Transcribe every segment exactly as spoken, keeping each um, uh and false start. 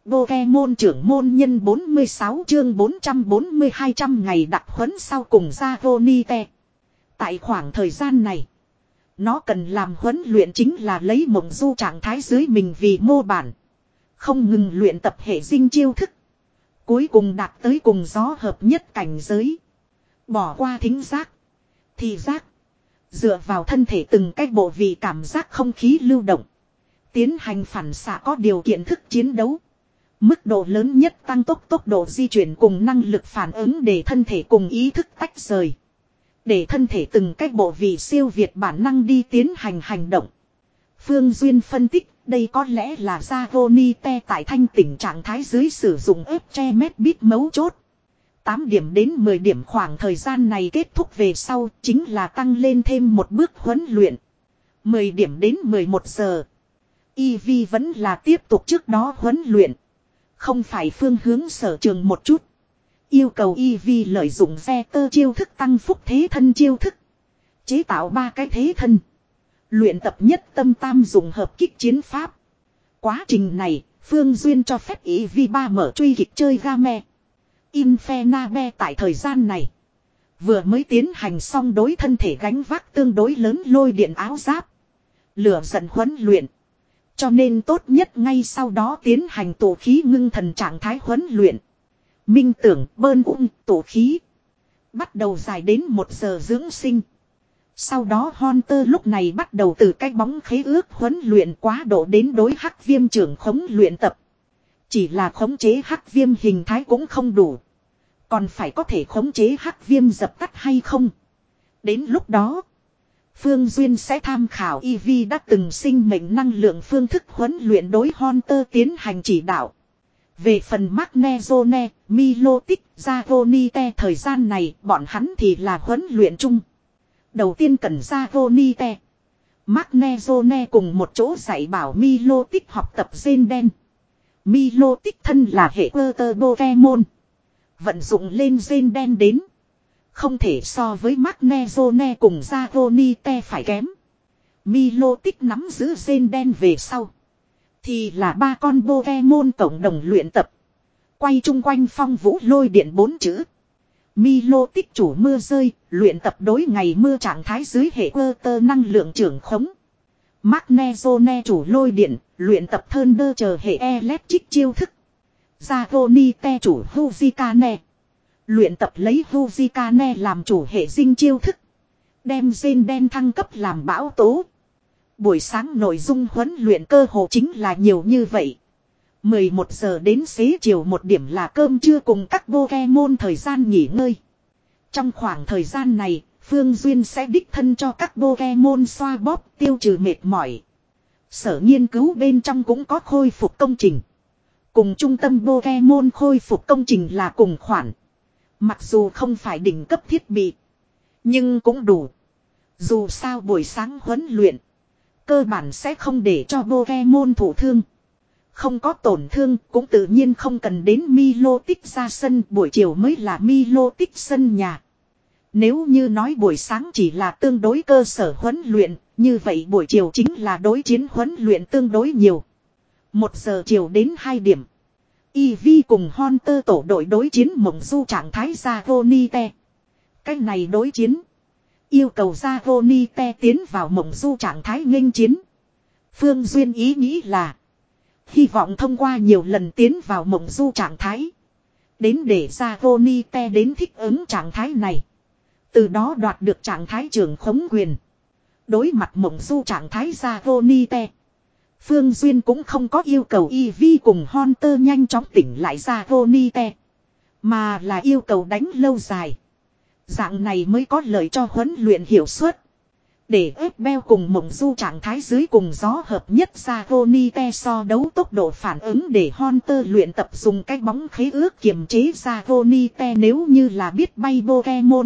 Pokemon trưởng môn nhân bốn mươi sáu chương bốn trăm bốn mươi hai trăm ngày đặc huấn sau cùng Dragonite. Tại khoảng thời gian này, nó cần làm huấn luyện chính là lấy mộng du trạng thái dưới mình vì mô bản. Không ngừng luyện tập hệ dinh chiêu thức. Cuối cùng đạt tới cùng gió hợp nhất cảnh giới. Bỏ qua thính giác, thị giác. Dựa vào thân thể từng cái bộ vị cảm giác không khí lưu động. Tiến hành phản xạ có điều kiện thức chiến đấu. Mức độ lớn nhất tăng tốc tốc độ di chuyển cùng năng lực phản ứng để thân thể cùng ý thức tách rời. Để thân thể từng cái bộ vị siêu việt bản năng đi tiến hành hành động. Phương Duyên phân tích, đây có lẽ là Dragonite tại thanh tỉnh trạng thái dưới sử dụng ép tre mét bit mấu chốt. tám điểm đến mười điểm khoảng thời gian này kết thúc về sau chính là tăng lên thêm một bước huấn luyện. mười điểm đến mười một giờ. Eevee vẫn là tiếp tục trước đó huấn luyện. Không phải phương hướng sở trường một chút. Yêu cầu Eevee lợi dụng ve tơ chiêu thức tăng phúc thế thân chiêu thức. Chế tạo ba cái thế thân. Luyện tập nhất tâm tam dùng hợp kích chiến pháp. Quá trình này, Phương Duyên cho phép Eevee ba mở truy kịch chơi game. Infernabe tại thời gian này vừa mới tiến hành xong đối thân thể gánh vác tương đối lớn lôi điện áo giáp. Lửa giận huấn luyện. Cho nên tốt nhất ngay sau đó tiến hành tổ khí ngưng thần trạng thái huấn luyện. Minh tưởng bơn ung tổ khí. Bắt đầu dài đến một giờ dưỡng sinh. Sau đó Hunter lúc này bắt đầu từ cái bóng khế ước huấn luyện quá độ đến đối hắc viêm trưởng khống luyện tập. Chỉ là khống chế hắc viêm hình thái cũng không đủ. Còn phải có thể khống chế hắc viêm dập tắt hay không. Đến lúc đó, Phương Duyên sẽ tham khảo Eevee đã từng sinh mệnh năng lượng phương thức huấn luyện đối Hunter tiến hành chỉ đạo. Về phần Magnezone, Milotic, Dragonite thời gian này bọn hắn thì là huấn luyện chung. Đầu tiên cần Dragonite. Magnezone cùng một chỗ dạy bảo Milotic học tập gen đen. Milotic thân là hệ Water Pokemon. Vận dụng lên gen đen đến. Không thể so với Magnezone cùng Dragonite phải kém. Milotic nắm giữ gen đen về sau. Thì là ba con Pokemon cộng đồng luyện tập. Quay chung quanh phong vũ lôi điện bốn chữ. Milotic chủ mưa rơi, luyện tập đối ngày mưa trạng thái dưới hệ Water năng lượng trưởng khống. Magnezone chủ lôi điện, luyện tập Thunder chờ hệ Electric chiêu thức. Dragonite chủ Huzikane. Luyện tập lấy Huzikane làm chủ hệ dinh chiêu thức. Đem gen đen thăng cấp làm bão tố. Buổi sáng nội dung huấn luyện cơ hồ chính là nhiều như vậy. mười một giờ đến xế chiều một điểm là cơm trưa cùng các Pokemon thời gian nghỉ ngơi. Trong khoảng thời gian này, Phương Duyên sẽ đích thân cho các Pokemon xoa bóp tiêu trừ mệt mỏi. Sở nghiên cứu bên trong cũng có khôi phục công trình. Cùng trung tâm Pokemon khôi phục công trình là cùng khoản. Mặc dù không phải đỉnh cấp thiết bị, nhưng cũng đủ. Dù sao buổi sáng huấn luyện, cơ bản sẽ không để cho Pokemon thụ thương. Không có tổn thương cũng tự nhiên không cần đến Milotic ra sân, buổi chiều mới là Milotic sân nhà. Nếu như nói buổi sáng chỉ là tương đối cơ sở huấn luyện, như vậy buổi chiều chính là đối chiến huấn luyện tương đối nhiều. Một giờ chiều đến hai điểm. Eevee cùng Hunter tổ đội đối chiến mộng du trạng thái Dragonite. Cái này đối chiến yêu cầu Dragonite tiến vào mộng du trạng thái nghênh chiến. Phương Duyên ý nghĩ là hy vọng thông qua nhiều lần tiến vào mộng du trạng thái, đến để Dragonite đến thích ứng trạng thái này. Từ đó đoạt được trạng thái trưởng khống quyền. Đối mặt mộng du trạng thái Dragonite, Phương Duyên cũng không có yêu cầu Eevee cùng Hunter nhanh chóng tỉnh lại Dragonite, mà là yêu cầu đánh lâu dài. Dạng này mới có lợi cho huấn luyện hiệu suất. Để ép beo cùng mộng du trạng thái dưới cùng gió hợp nhất Dragonite so đấu tốc độ phản ứng để Hunter luyện tập dùng cái bóng khế ước kiềm chế Dragonite. Nếu như là biết bay Pokemon,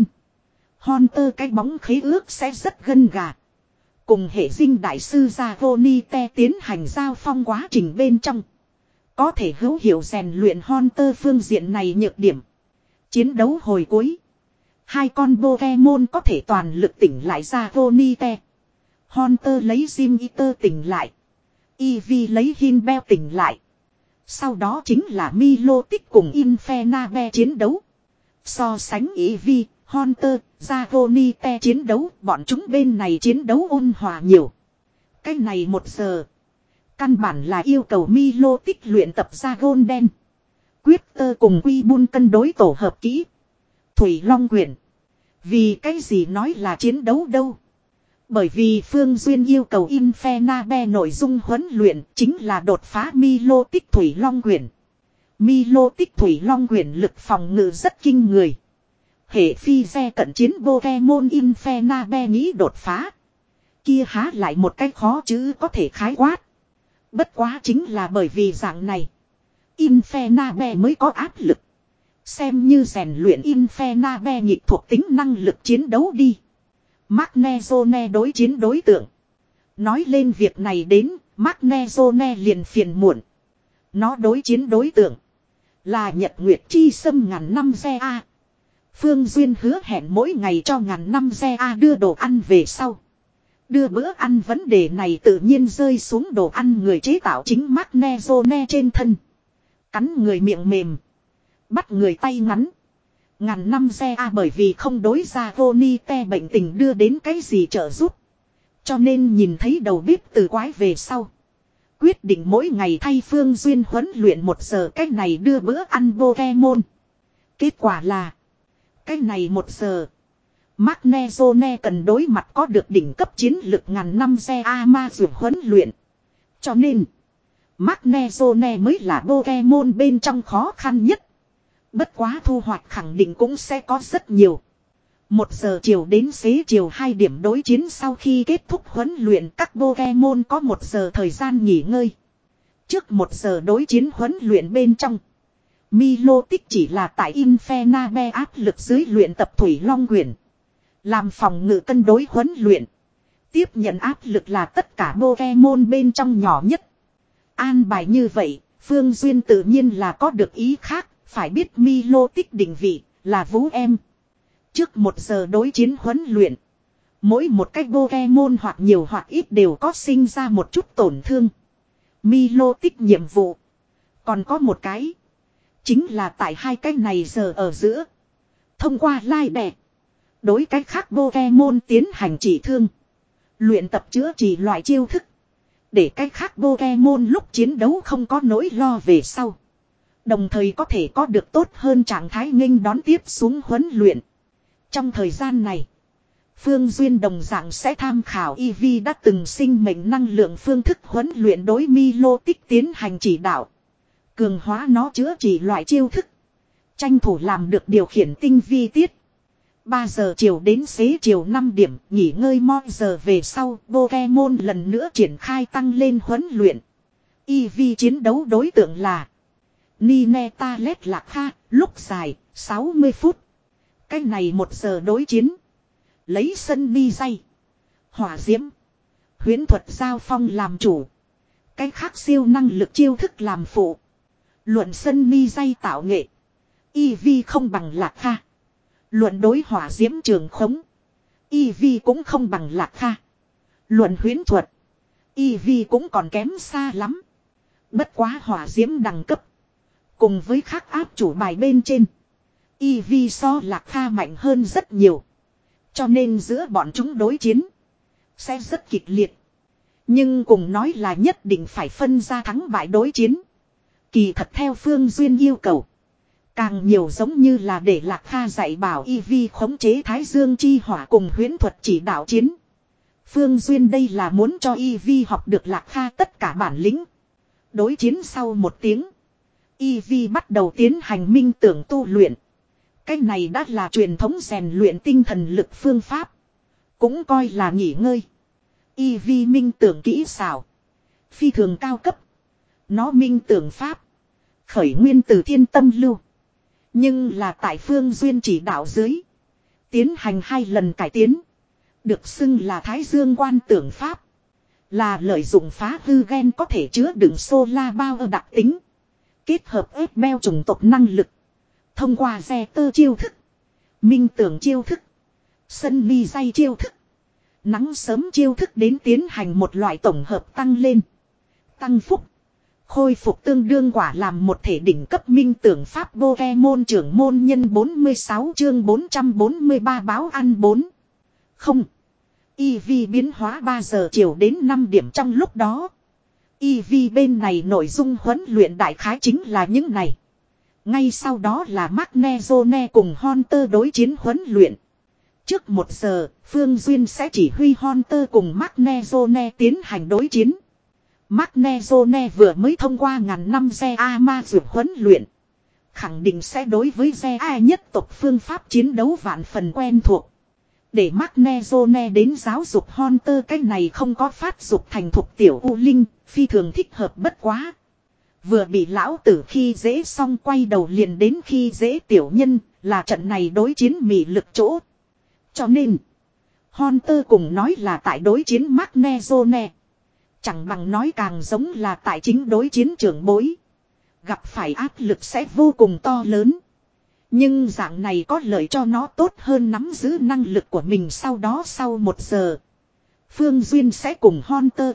Hunter cái bóng khế ước sẽ rất gân gà. Cùng hệ dinh đại sư Dragonite tiến hành giao phong quá trình bên trong, có thể hữu hiệu rèn luyện Hunter phương diện này nhược điểm. Chiến đấu hồi cuối, hai con Pokemon có thể toàn lực tỉnh lại Dragonite. Hunter lấy Jim Eater tỉnh lại, Eevee lấy Hinbell tỉnh lại. Sau đó chính là Milotic cùng Infernabe chiến đấu. So sánh Eevee, Haunter, Dragonite chiến đấu, bọn chúng bên này chiến đấu ôn hòa nhiều. Cái này một giờ. Căn bản là yêu cầu Milotic luyện tập Dragon đen. Quyết cùng Quy Bun cân đối tổ hợp kỹ. Thủy Long Quyển. Vì cái gì nói là chiến đấu đâu. Bởi vì Phương Duyên yêu cầu Infernabe nội dung huấn luyện chính là đột phá Milotic Thủy Long Quyển. Milotic Thủy Long Quyển lực phòng ngự rất kinh người. Hệ phi xe cận chiến Pokemon Infernabe nghĩ đột phá. Kia há lại một cách khó chứ có thể khái quát. Bất quá chính là bởi vì dạng này. Infernabe mới có áp lực. Xem như rèn luyện Infernabe nhịp thuộc tính năng lực chiến đấu đi. Magnezone đối chiến đối tượng. Nói lên việc này đến, Magnezone liền phiền muộn. Nó đối chiến đối tượng. Là Nhật Nguyệt Chi Sâm ngàn năm xe A. Phương Duyên hứa hẹn mỗi ngày cho ngàn năm xe A đưa đồ ăn về sau. Đưa bữa ăn vấn đề này tự nhiên rơi xuống đồ ăn người chế tạo chính Magnezone trên thân. Cắn người miệng mềm. Bắt người tay ngắn. Ngàn năm xe A bởi vì không đối ra Ronite bệnh tình đưa đến cái gì trợ giúp. Cho nên nhìn thấy đầu bếp từ quái về sau. Quyết định mỗi ngày thay Phương Duyên huấn luyện một giờ cách này đưa bữa ăn Pokemon. Kết quả là. Cách này một giờ. Magnezone cần đối mặt có được đỉnh cấp chiến lực ngàn năm xe A ma dược huấn luyện. Cho nên. Magnezone mới là Pokemon bên trong khó khăn nhất. Bất quá thu hoạch khẳng định cũng sẽ có rất nhiều. Một giờ chiều đến xế chiều hai điểm đối chiến sau khi kết thúc huấn luyện các Pokemon có một giờ thời gian nghỉ ngơi. Trước một giờ đối chiến huấn luyện bên trong. Milotic chỉ là tại Infernabe áp lực dưới luyện tập Thủy Long Quyển. Làm phòng ngự cân đối huấn luyện. Tiếp nhận áp lực là tất cả Pokemon bên trong nhỏ nhất. An bài như vậy, Phương Duyên tự nhiên là có được ý khác. Phải biết Milotic định vị là Vũ Em. Trước một giờ đối chiến huấn luyện. Mỗi một cái Pokemon hoặc nhiều hoặc ít đều có sinh ra một chút tổn thương. Milotic nhiệm vụ. Còn có một cái. Chính là tại hai cái này giờ ở giữa. Thông qua lai đẻ. Đối cái khác Pokemon tiến hành trị thương. Luyện tập chữa trị loại chiêu thức. Để cái khác Pokemon lúc chiến đấu không có nỗi lo về sau. Đồng thời có thể có được tốt hơn trạng thái nghênh đón tiếp xuống huấn luyện. Trong thời gian này, Phương Duyên đồng dạng sẽ tham khảo Eevee đã từng sinh mệnh năng lượng phương thức huấn luyện đối Milotic tiến hành chỉ đạo. Cường hóa nó chữa trị loại chiêu thức. Tranh thủ làm được điều khiển tinh vi tiết. ba giờ chiều đến xế chiều năm điểm nghỉ ngơi một giờ về sau Pokemon lần nữa triển khai tăng lên huấn luyện. Eevee chiến đấu đối tượng là Nineta Lết Lạc Kha, lúc dài, sáu mươi phút. Cái này một giờ đối chiến. Lấy sân ni dây. Hỏa diễm. Huyễn thuật giao phong làm chủ. Cái khác siêu năng lực chiêu thức làm phụ. Luận sân ni dây tạo nghệ. Eevee không bằng Lạc Kha. Luận đối hỏa diễm trường khống. Eevee cũng không bằng Lạc Kha. Luận huyễn thuật. Eevee cũng còn kém xa lắm. Bất quá hỏa diễm đẳng cấp. Cùng với khác áp chủ bài bên trên. Eevee so Lạc Kha mạnh hơn rất nhiều. Cho nên giữa bọn chúng đối chiến. Sẽ rất kịch liệt. Nhưng cùng nói là nhất định phải phân ra thắng bại đối chiến. Kỳ thật theo Phương Duyên yêu cầu. Càng nhiều giống như là để Lạc Kha dạy bảo Eevee khống chế Thái Dương chi hỏa cùng huyễn thuật chỉ đạo chiến. Phương Duyên đây là muốn cho Eevee học được Lạc Kha tất cả bản lĩnh. Đối chiến sau một tiếng. Eevee bắt đầu tiến hành minh tưởng tu luyện. Cái này đã là truyền thống rèn luyện tinh thần lực phương pháp. Cũng coi là nghỉ ngơi. Eevee minh tưởng kỹ xảo. Phi thường cao cấp. Nó minh tưởng pháp. Khởi nguyên từ thiên tâm lưu. Nhưng là tại Phương Duyên chỉ đạo dưới. Tiến hành hai lần cải tiến. Được xưng là Thái Dương quan tưởng pháp. Là lợi dụng phá hư gen có thể chứa đựng solar bao ở đặc tính. Kết hợp ép beo chủng tộc năng lực. Thông qua xe tơ chiêu thức. Minh tưởng chiêu thức. Sân ly dây chiêu thức. Nắng sớm chiêu thức đến tiến hành một loại tổng hợp tăng lên. Tăng phúc. Khôi phục tương đương quả làm một thể đỉnh cấp minh tưởng pháp Pokemon trưởng môn nhân bốn mươi sáu chương bốn trăm bốn mươi ba báo ăn bốn. Không. Eevee biến hóa ba giờ chiều đến năm điểm trong lúc đó. Eevee bên này nội dung huấn luyện đại khái chính là những này. Ngay sau đó là Magnezone cùng Haunter đối chiến huấn luyện. Trước một giờ, Phương Duyên sẽ chỉ huy Haunter cùng Magnezone tiến hành đối chiến. Magnezone vừa mới thông qua ngàn năm Ge A-ma dược huấn luyện. Khẳng định sẽ đối với Ge A nhất tộc phương pháp chiến đấu vạn phần quen thuộc. Để Magnezone đến giáo dục Haunter cái này không có phát dục thành thục tiểu U Linh, phi thường thích hợp bất quá. Vừa bị lão tử khi dễ xong quay đầu liền đến khi dễ tiểu nhân, là trận này đối chiến mị lực chỗ. Cho nên, Haunter cùng nói là tại đối chiến Magnezone. Chẳng bằng nói càng giống là tại chính đối chiến trưởng bối. Gặp phải áp lực sẽ vô cùng to lớn. Nhưng dạng này có lợi cho nó tốt hơn nắm giữ năng lực của mình sau đó sau một giờ. Phương Duyên sẽ cùng Haunter,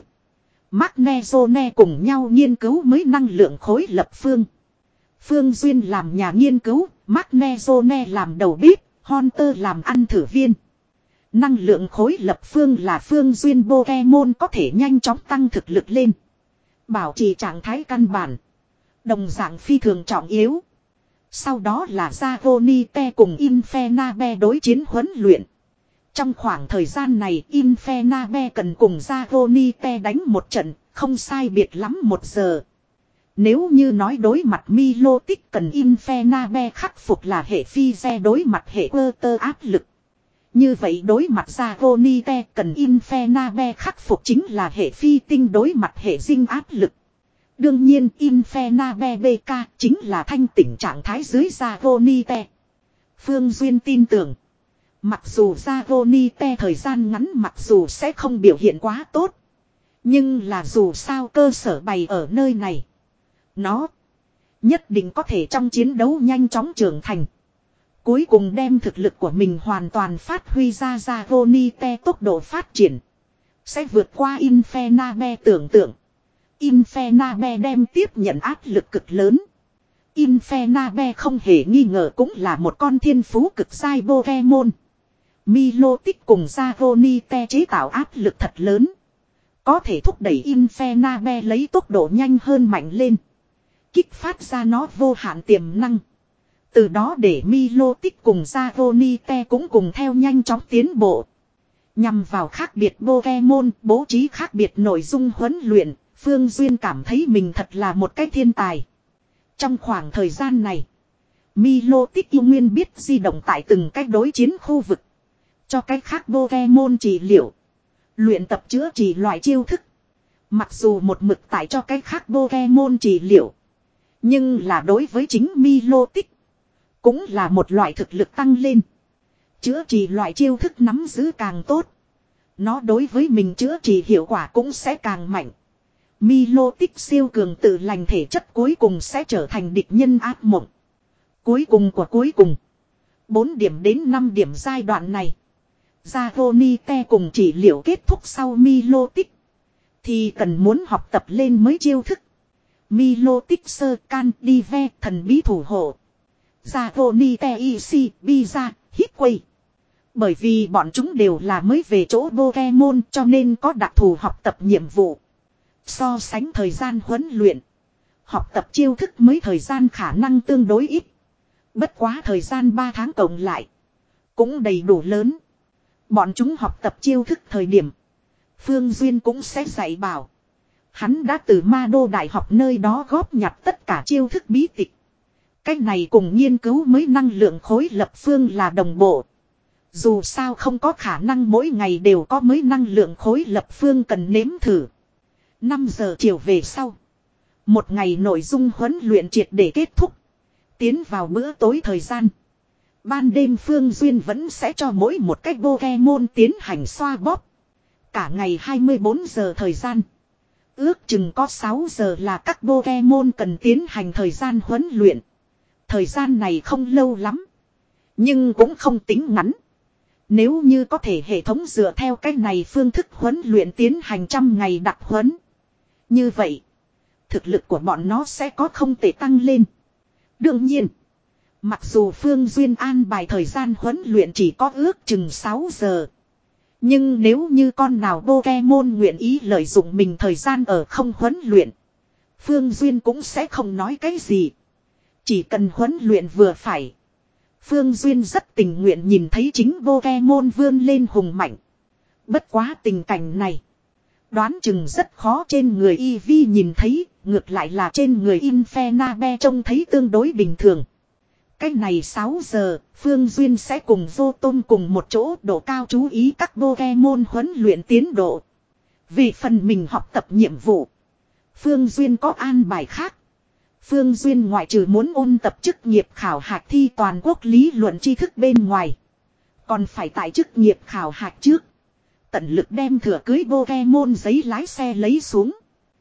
Magnezone cùng nhau nghiên cứu mới năng lượng khối lập phương. Phương Duyên làm nhà nghiên cứu, Magnezone làm đầu bếp, Haunter làm ăn thử viên. Năng lượng khối lập phương là Phương Duyên Pokemon có thể nhanh chóng tăng thực lực lên. Bảo trì trạng thái căn bản. Đồng dạng phi thường trọng yếu. Sau đó là Zagonite cùng Infernape đối chiến huấn luyện. Trong khoảng thời gian này Infernape cần cùng Zagonite đánh một trận, không sai biệt lắm một giờ. Nếu như nói đối mặt Milotic cần Infernape khắc phục là hệ phi xe đối mặt hệ Water áp lực. Như vậy đối mặt Zagonite cần Infernape khắc phục chính là hệ phi tinh đối mặt hệ dinh áp lực. Đương nhiên Infernape bê ca chính là thanh tỉnh trạng thái dưới Zagonite. Phương Duyên tin tưởng. Mặc dù Zagonite thời gian ngắn mặc dù sẽ không biểu hiện quá tốt. Nhưng là dù sao cơ sở bày ở nơi này. Nó nhất định có thể trong chiến đấu nhanh chóng trưởng thành. Cuối cùng đem thực lực của mình hoàn toàn phát huy ra Zagonite tốc độ phát triển. Sẽ vượt qua Infernape tưởng tượng. Infernape đem tiếp nhận áp lực cực lớn. Infernape không hề nghi ngờ cũng là một con thiên phú cực sai Pokemon. Milotic cùng Zagonite chế tạo áp lực thật lớn. Có thể thúc đẩy Infernape lấy tốc độ nhanh hơn mạnh lên. Kích phát ra nó vô hạn tiềm năng. Từ đó để Milotic cùng Zagonite cũng cùng theo nhanh chóng tiến bộ. Nhằm vào khác biệt Pokemon bố trí khác biệt nội dung huấn luyện. Phương Duyên cảm thấy mình thật là một cái thiên tài. Trong khoảng thời gian này, Milotic yêu nguyên biết di động tại từng cách đối chiến khu vực. Cho cách khác Pokemon trị liệu. Luyện tập chữa trị loại chiêu thức. Mặc dù một mực tại cho cách khác Pokemon trị liệu. Nhưng là đối với chính Milotic. Cũng là một loại thực lực tăng lên. Chữa trị loại chiêu thức nắm giữ càng tốt. Nó đối với mình chữa trị hiệu quả cũng sẽ càng mạnh. Milotic siêu cường tự lành thể chất cuối cùng sẽ trở thành địch nhân ác mộng. Cuối cùng của cuối cùng. bốn điểm đến năm điểm giai đoạn này. Zagonite cùng trị liệu kết thúc sau Milotic. Thì cần muốn học tập lên mới chiêu thức. Milotic sơ can đi ve thần bí thủ hộ. Zagonite Easy Biza Hitway. Bởi vì bọn chúng đều là mới về chỗ Pokemon cho nên có đặc thù học tập nhiệm vụ. So sánh thời gian huấn luyện. Học tập chiêu thức mới thời gian khả năng tương đối ít. Bất quá thời gian ba tháng cộng lại. Cũng đầy đủ lớn. Bọn chúng học tập chiêu thức thời điểm. Phương Duyên cũng sẽ dạy bảo. Hắn đã từ Ma Đô Đại học nơi đó góp nhặt tất cả chiêu thức bí tịch. Cách này cùng nghiên cứu mới năng lượng khối lập phương là đồng bộ. Dù sao không có khả năng mỗi ngày đều có mới năng lượng khối lập phương cần nếm thử. năm giờ chiều về sau. Một ngày nội dung huấn luyện triệt để kết thúc. Tiến vào bữa tối thời gian. Ban đêm Phương Duyên vẫn sẽ cho mỗi một cách Pokemon tiến hành xoa bóp. Cả ngày hai mươi bốn giờ thời gian. Ước chừng có sáu giờ là các Pokemon cần tiến hành thời gian huấn luyện. Thời gian này không lâu lắm. Nhưng cũng không tính ngắn. Nếu như có thể hệ thống dựa theo cách này phương thức huấn luyện tiến hành trăm ngày đặc huấn. Như vậy, thực lực của bọn nó sẽ có không thể tăng lên. Đương nhiên, mặc dù Phương Duyên an bài thời gian huấn luyện chỉ có ước chừng sáu giờ. Nhưng nếu như con nào Pokemon nguyện ý lợi dụng mình thời gian ở không huấn luyện, Phương Duyên cũng sẽ không nói cái gì. Chỉ cần huấn luyện vừa phải. Phương Duyên rất tình nguyện nhìn thấy chính Pokemon vươn lên hùng mạnh. Bất quá tình cảnh này, đoán chừng rất khó trên người Eevee nhìn thấy, ngược lại là trên người Infernape trông thấy tương đối bình thường. Cách này sáu giờ, Phương Duyên sẽ cùng Vô Tôn cùng một chỗ độ cao chú ý các Pokemon huấn luyện tiến độ. Vì phần mình học tập nhiệm vụ, Phương Duyên có an bài khác. Phương Duyên ngoại trừ muốn ôn tập chức nghiệp khảo hạch thi toàn quốc lý luận tri thức bên ngoài, còn phải tại chức nghiệp khảo hạch trước tận lực đem thừa cưới Pokemon giấy lái xe lấy xuống.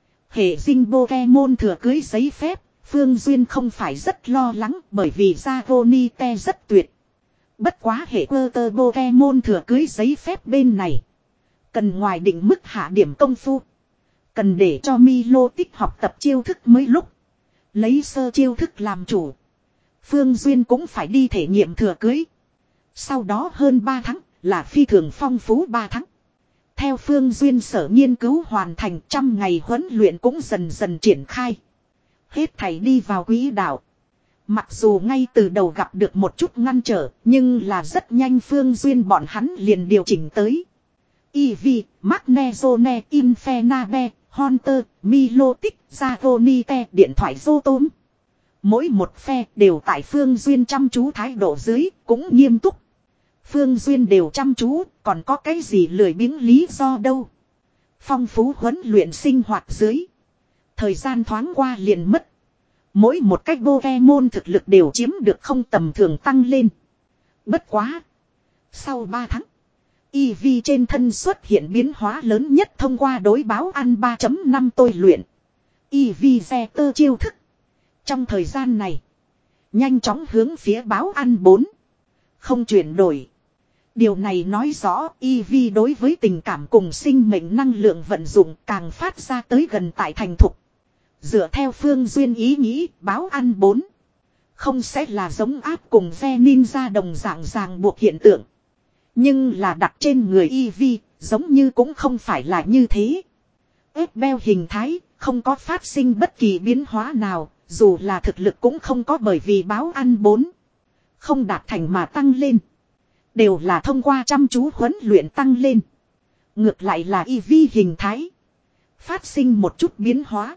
Hệ dinh Pokemon thừa cưới giấy phép, Phương Duyên không phải rất lo lắng bởi vì Dragonite rất tuyệt. Bất quá hệ cơ tơ Pokemon thừa cưới giấy phép bên này, cần ngoài định mức hạ điểm công phu. Cần để cho Milo tích học tập chiêu thức mới lúc. Lấy sơ chiêu thức làm chủ. Phương Duyên cũng phải đi thể nghiệm thừa cưới. Sau đó hơn ba tháng là phi thường phong phú ba tháng. Theo Phương Duyên sở nghiên cứu hoàn thành, trăm ngày huấn luyện cũng dần dần triển khai. Hết thảy đi vào quỹ đạo. Mặc dù ngay từ đầu gặp được một chút ngăn trở, nhưng là rất nhanh Phương Duyên bọn hắn liền điều chỉnh tới. Eevee, Magnezone, Infernape, Haunter, Milotic, Dragonite, điện thoại Zotom. Mỗi một phe đều tại Phương Duyên chăm chú thái độ dưới, cũng nghiêm túc. Phương Duyên đều chăm chú, còn có cái gì lười biếng lý do đâu. Phong phú huấn luyện sinh hoạt dưới. Thời gian thoáng qua liền mất. Mỗi một cách Pokemon thực lực đều chiếm được không tầm thường tăng lên. Bất quá. Sau ba tháng, Eevee trên thân xuất hiện biến hóa lớn nhất thông qua đối báo ăn ba chấm năm tôi luyện. Eevee xe tơ chiêu thức. Trong thời gian này, nhanh chóng hướng phía báo ăn bốn. Không chuyển đổi. Điều này nói rõ Eevee đối với tình cảm cùng sinh mệnh năng lượng vận dụng càng phát ra tới gần tại thành thục. Dựa theo Phương Duyên ý nghĩ, báo ăn bốn không sẽ là giống áp cùng ve ninja đồng dạng ràng buộc hiện tượng. Nhưng là đặt trên người Eevee, giống như cũng không phải là như thế. Ép beo hình thái, không có phát sinh bất kỳ biến hóa nào, dù là thực lực cũng không có bởi vì báo ăn bốn không đạt thành mà tăng lên. Đều là thông qua chăm chú huấn luyện tăng lên. Ngược lại là Eevee hình thái phát sinh một chút biến hóa.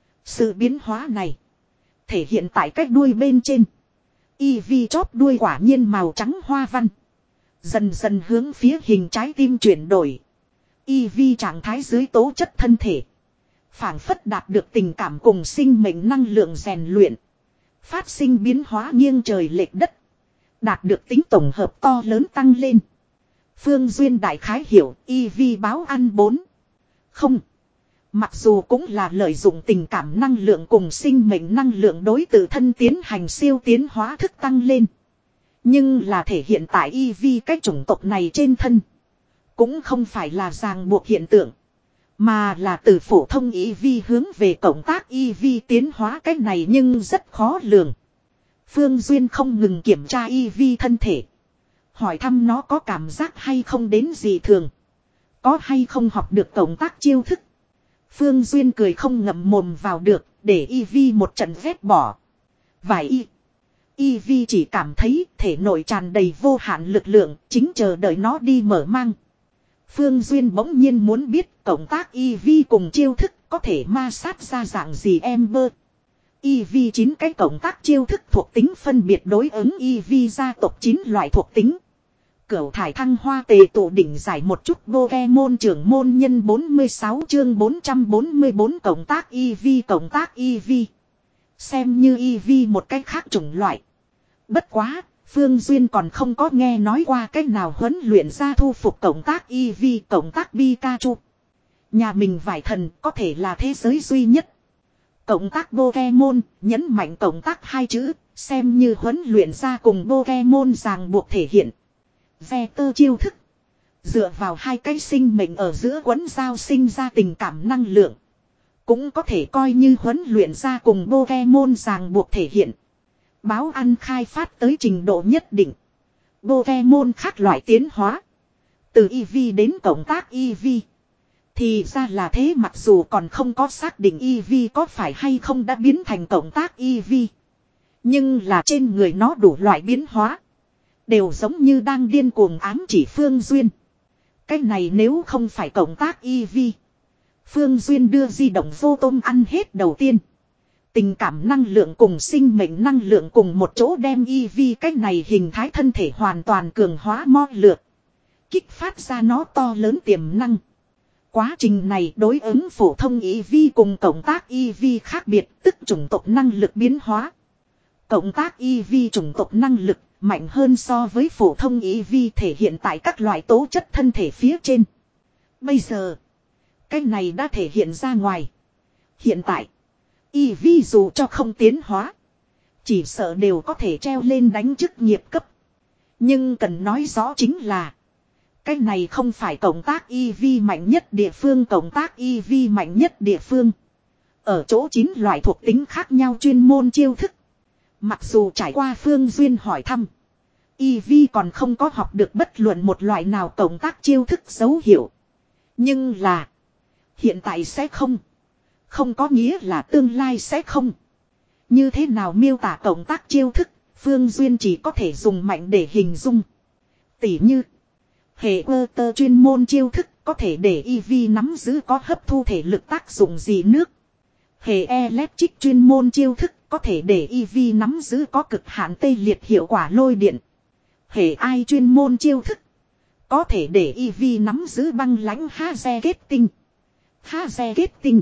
Sự biến hóa này thể hiện tại cách đuôi bên trên. Eevee chóp đuôi quả nhiên màu trắng hoa văn, dần dần hướng phía hình trái tim chuyển đổi. Eevee trạng thái dưới tố chất thân thể phảng phất đạt được tình cảm cùng sinh mệnh năng lượng rèn luyện, phát sinh biến hóa nghiêng trời lệch đất, đạt được tính tổng hợp to lớn tăng lên. Phương Duyên đại khái hiểu Eevee báo ăn bốn không. Mặc dù cũng là lợi dụng tình cảm năng lượng cùng sinh mệnh năng lượng đối tự thân tiến hành siêu tiến hóa thức tăng lên. Nhưng là thể hiện tại Eevee cái chủng tộc này trên thân. Cũng không phải là ràng buộc hiện tượng. Mà là từ phổ thông Eevee hướng về cộng tác Eevee tiến hóa cái này nhưng rất khó lường. Phương Duyên không ngừng kiểm tra Eevee thân thể. Hỏi thăm nó có cảm giác hay không đến gì thường. Có hay không học được cộng tác chiêu thức. Phương Duyên cười không ngậm mồm vào được, để Eevee một trận vét bỏ. Vài y. Eevee chỉ cảm thấy thể nội tràn đầy vô hạn lực lượng, chính chờ đợi nó đi mở mang. Phương Duyên bỗng nhiên muốn biết cộng tác Eevee cùng chiêu thức có thể ma sát ra dạng gì em bơ. Eevee chín cái cộng tác chiêu thức thuộc tính phân biệt đối ứng Eevee gia tộc chín loại thuộc tính. Cửu thải thăng hoa tề tụ đỉnh giải một chút Pokemon trưởng môn nhân bốn mươi sáu chương bốn trăm bốn mươi bốn cộng tác Eevee cộng tác Eevee. Xem như Eevee một cách khác chủng loại. Bất quá, Phương Duyên còn không có nghe nói qua cách nào huấn luyện ra thu phục cộng tác Eevee cộng tác Pikachu. Nhà mình vải thần có thể là thế giới duy nhất. Cộng tác Pokemon, nhấn mạnh cộng tác hai chữ, xem như huấn luyện ra cùng Pokemon ràng buộc thể hiện. Ve tơ chiêu thức. Dựa vào hai cái sinh mệnh ở giữa quấn giao sinh ra tình cảm năng lượng. cũng có thể coi như huấn luyện ra cùng Pokemon ràng buộc thể hiện. Báo ăn khai phát tới trình độ nhất định. Pokemon khác loại tiến hóa. Từ Eevee đến cộng tác Eevee. Thì ra là thế, mặc dù còn không có xác định Eevee có phải hay không đã biến thành cộng tác Eevee. Nhưng là trên người nó đủ loại biến hóa. Đều giống như đang điên cuồng ám chỉ Phương Duyên. Cái này nếu không phải cộng tác Eevee. Phương Duyên đưa di động vô tôm ăn hết đầu tiên. Tình cảm năng lượng cùng sinh mệnh năng lượng cùng một chỗ đem Eevee cái này hình thái thân thể hoàn toàn cường hóa mo lược. Kích phát ra nó to lớn tiềm năng. Quá trình này đối ứng phổ thông Eevee cùng cộng tác Eevee khác biệt, tức chủng tộc năng lực biến hóa. Cộng tác Eevee chủng tộc năng lực mạnh hơn so với phổ thông Eevee thể hiện tại các loại tố chất thân thể phía trên. Bây giờ, cái này đã thể hiện ra ngoài. Hiện tại, Eevee dù cho không tiến hóa, chỉ sợ đều có thể treo lên đánh chức nghiệp cấp. Nhưng cần nói rõ chính là, cái này không phải cộng tác Eevee mạnh nhất địa phương. Cộng tác Eevee mạnh nhất địa phương ở chỗ chín loại thuộc tính khác nhau chuyên môn chiêu thức. Mặc dù trải qua Phương Duyên hỏi thăm, Eevee còn không có học được bất luận một loại nào cộng tác chiêu thức dấu hiệu. Nhưng là hiện tại sẽ không. Không có nghĩa là tương lai sẽ không. Như thế nào miêu tả cộng tác chiêu thức, Phương Duyên chỉ có thể dùng mạnh để hình dung. Tỉ như hệ quơ tơ chuyên môn chiêu thức có thể để Eevee nắm giữ có hấp thu thể lực tác dụng gì nước. Hệ electric chuyên môn chiêu thức có thể để Eevee nắm giữ có cực hạn tê liệt hiệu quả lôi điện. Hệ ai chuyên môn chiêu thức có thể để Eevee nắm giữ băng lãnh Haze kết tinh. Haze kết tinh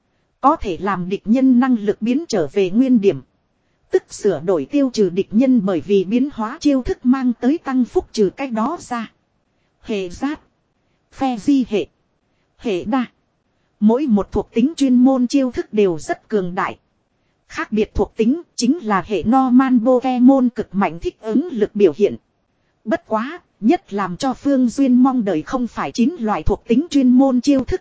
có thể làm địch nhân năng lực biến trở về nguyên điểm. Tức sửa đổi tiêu trừ địch nhân bởi vì biến hóa chiêu thức mang tới tăng phúc trừ cách đó ra. Hệ giáp, phe di hệ, hệ đa. Mỗi một thuộc tính chuyên môn chiêu thức đều rất cường đại. Khác biệt thuộc tính chính là hệ Norman Pokemon cực mạnh thích ứng lực biểu hiện. Bất quá, nhất làm cho Phương Duyên mong đợi không phải chín loại thuộc tính chuyên môn chiêu thức,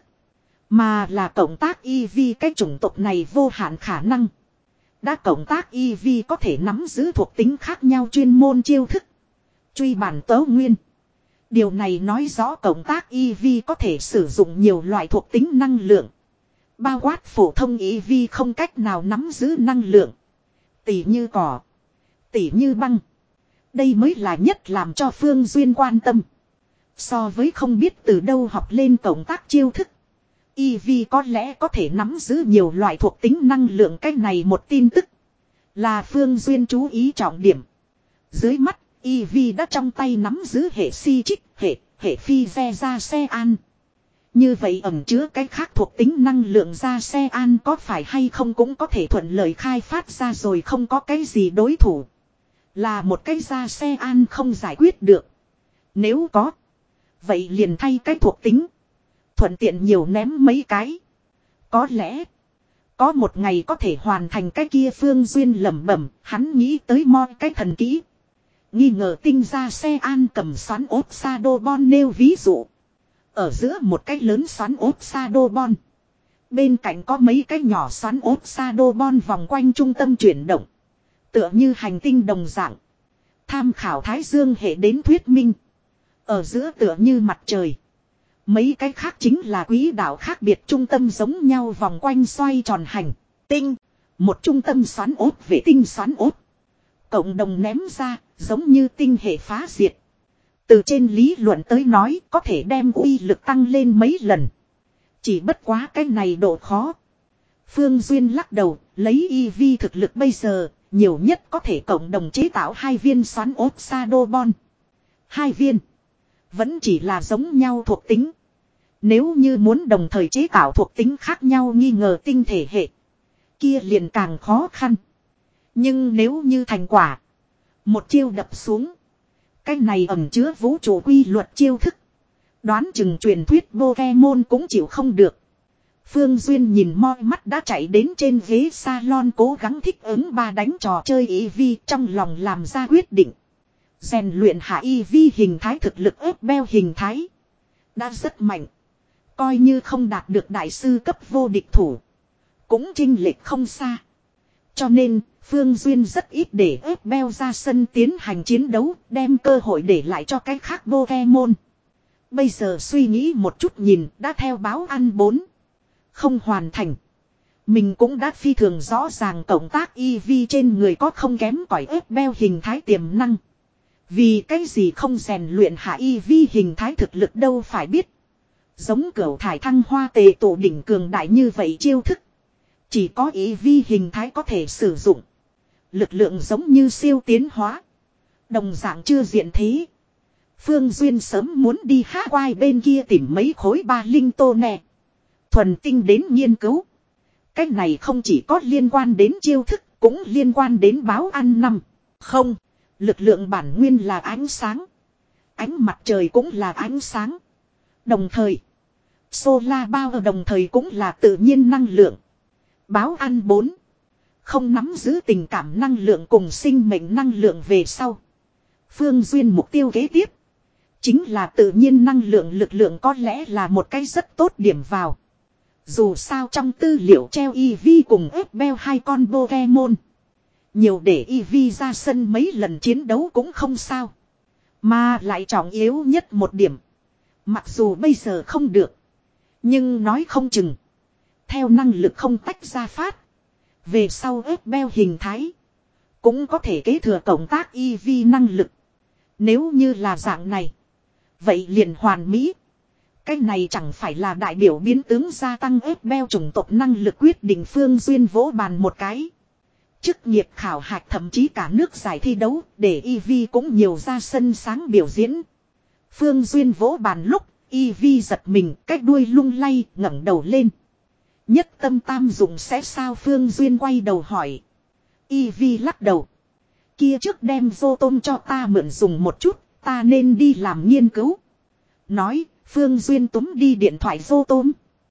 mà là cộng tác Eevee. Cái chủng tộc này vô hạn khả năng. Đã cộng tác Eevee có thể nắm giữ thuộc tính khác nhau chuyên môn chiêu thức. Truy bản tấu nguyên. Điều này nói rõ cộng tác Eevee có thể sử dụng nhiều loại thuộc tính năng lượng. Bao quát phổ thông Eevee không cách nào nắm giữ năng lượng. Tỉ như cỏ. Tỉ như băng. Đây mới là nhất làm cho Phương Duyên quan tâm. So với không biết từ đâu học lên cộng tác chiêu thức, Eevee có lẽ có thể nắm giữ nhiều loại thuộc tính năng lượng. Cái này một tin tức là Phương Duyên chú ý trọng điểm. Dưới mắt, Eevee đã trong tay nắm giữ hệ si trích, hệ, hệ phi ve ra xe an. Như vậy ẩn chứa cái khác thuộc tính năng lượng ra xe an có phải hay không cũng có thể thuận lợi khai phát ra rồi, không có cái gì đối thủ. Là một cái ra xe an không giải quyết được. Nếu có, vậy liền thay cái thuộc tính. Thuận tiện nhiều ném mấy cái. Có lẽ có một ngày có thể hoàn thành cái kia. Phương Duyên lẩm bẩm, hắn nghĩ tới mo cái thần kỹ. Nghi ngờ tinh ra xe an cầm xoắn ốp Shadow Ball nêu ví dụ. Ở giữa một cái lớn xoắn ốp Shadow Ball, bên cạnh có mấy cái nhỏ xoắn ốp Shadow Ball vòng quanh trung tâm chuyển động. Tựa như hành tinh đồng dạng. Tham khảo Thái Dương hệ đến thuyết minh. Ở giữa tựa như mặt trời. Mấy cái khác chính là quỹ đạo khác biệt trung tâm giống nhau vòng quanh xoay tròn hành tinh. Một trung tâm xoắn ốp vệ tinh xoắn ốp. Cộng đồng ném ra giống như tinh hệ phá diệt. Từ trên lý luận tới nói có thể đem uy lực tăng lên mấy lần. Chỉ bất quá cái này độ khó. Phương Duyên lắc đầu, lấy Eevee thực lực bây giờ, nhiều nhất có thể cộng đồng chế tạo hai viên xoắn ốp Shadow Ball. Hai viên. Vẫn chỉ là giống nhau thuộc tính. Nếu như muốn đồng thời chế tạo thuộc tính khác nhau nghi ngờ tinh thể hệ, kia liền càng khó khăn. Nhưng nếu như thành quả, một chiêu đập xuống, cái này ẩn chứa vũ trụ quy luật chiêu thức, đoán chừng truyền thuyết Pokemon cũng chịu không được. Phương Duyên nhìn moi mắt đã chạy đến trên ghế salon cố gắng thích ứng ba đánh trò chơi Eevee, trong lòng làm ra quyết định. Rèn luyện hạ Eevee hình thái thực lực ép beo hình thái đã rất mạnh. Coi như không đạt được đại sư cấp vô địch thủ, cũng chênh lệch không xa. Cho nên, Phương Duyên rất ít để ép Bell ra sân tiến hành chiến đấu, đem cơ hội để lại cho cái khác Pokemon. Bây giờ suy nghĩ một chút nhìn, đã theo báo ăn bốn. Không hoàn thành. Mình cũng đã phi thường rõ ràng cộng tác Eevee trên người có không kém cỏi ép Bell hình thái tiềm năng. Vì cái gì không rèn luyện hạ Eevee hình thái thực lực đâu phải biết. Giống cửu thải thăng hoa tề tổ đỉnh cường đại như vậy chiêu thức. Chỉ có Eevee hình thái có thể sử dụng. Lực lượng giống như siêu tiến hóa. Đồng dạng chưa diện thế. Phương Duyên sớm muốn đi Hawaii bên kia tìm mấy khối ba linh tô nè. Thuần tinh đến nghiên cứu. Cách này không chỉ có liên quan đến chiêu thức, cũng liên quan đến báo ăn năm. Không, lực lượng bản nguyên là ánh sáng. Ánh mặt trời cũng là ánh sáng. Đồng thời, solar power đồng thời cũng là tự nhiên năng lượng. Báo ăn bốn. Không nắm giữ tình cảm năng lượng cùng sinh mệnh năng lượng về sau. Phương Duyên mục tiêu kế tiếp. Chính là tự nhiên năng lượng lực lượng có lẽ là một cái rất tốt điểm vào. Dù sao trong tư liệu treo Eevee cùng ép Bell hai con Pokemon. Nhiều để Eevee ra sân mấy lần chiến đấu cũng không sao. Mà lại trọng yếu nhất một điểm. Mặc dù bây giờ không được. Nhưng nói không chừng. Theo năng lực không tách ra phát. Về sau ép Bell hình thái. Cũng có thể kế thừa cộng tác Eevee năng lực. Nếu như là dạng này. Vậy liền hoàn mỹ. Cái này chẳng phải là đại biểu biến tướng gia tăng ép Bell chủng tộc năng lực quyết định. Phương Duyên vỗ bàn một cái. Chức nghiệp khảo hạch thậm chí cả nước giải thi đấu để Eevee cũng nhiều ra sân sáng biểu diễn. Phương Duyên vỗ bàn lúc Eevee giật mình cách đuôi lung lay ngẩng đầu lên. Nhất tâm tam dụng sẽ sao? Phương Duyên quay đầu hỏi. Eevee lắc đầu. Kia trước đem vô tôm cho ta mượn dùng một chút, ta nên đi làm nghiên cứu. Nói, Phương Duyên túm đi điện thoại vô tôm.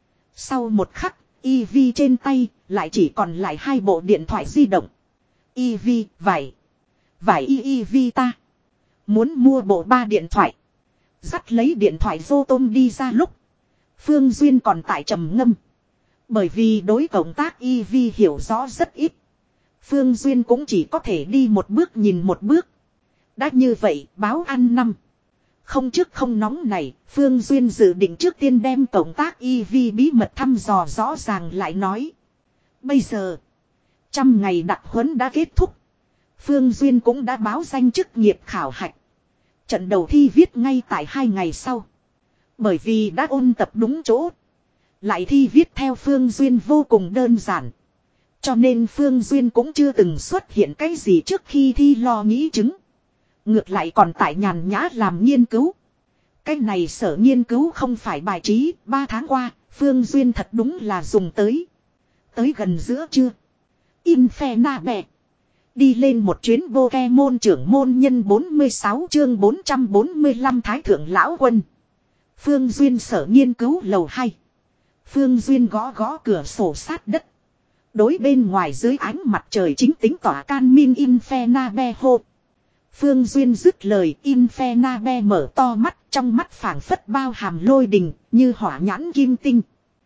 Sau một khắc, Eevee trên tay lại chỉ còn lại hai bộ điện thoại di động. Eevee, vải. Vải Eevee ta. Muốn mua bộ ba điện thoại. Dắt lấy điện thoại vô tôm đi ra lúc. Phương Duyên còn tại trầm ngâm. Bởi vì đối cộng tác Eevee hiểu rõ rất ít. Phương Duyên cũng chỉ có thể đi một bước nhìn một bước. Đã như vậy, báo ăn năm. Không trước không nóng này, Phương Duyên dự định trước tiên đem cộng tác Eevee bí mật thăm dò rõ ràng lại nói. Bây giờ, trăm ngày đặc huấn đã kết thúc. Phương Duyên cũng đã báo danh chức nghiệp khảo hạch. Trận đầu thi viết ngay tại hai ngày sau. Bởi vì đã ôn tập đúng chỗ. Lại thi viết theo Phương Duyên vô cùng đơn giản. Cho nên Phương Duyên cũng chưa từng xuất hiện cái gì trước khi thi lo nghĩ chứng. Ngược lại còn tại nhàn nhã làm nghiên cứu. Cái này sở nghiên cứu không phải bài trí. Ba tháng qua, Phương Duyên thật đúng là dùng tới. Tới gần giữa trưa. Infernape. Đi lên một chuyến Pokemon trưởng môn nhân bốn mươi sáu chương bốn trăm bốn mươi lăm Thái Thượng Lão Quân. Phương Duyên sở nghiên cứu lầu hai. Phương Duyên gõ gõ cửa sổ sát đất. Đối bên ngoài dưới ánh mặt trời chính tính tỏa can min Infernape hô. Phương Duyên dứt lời, Infernape mở to mắt, trong mắt phảng phất bao hàm lôi đình, như hỏa nhãn kim tinh.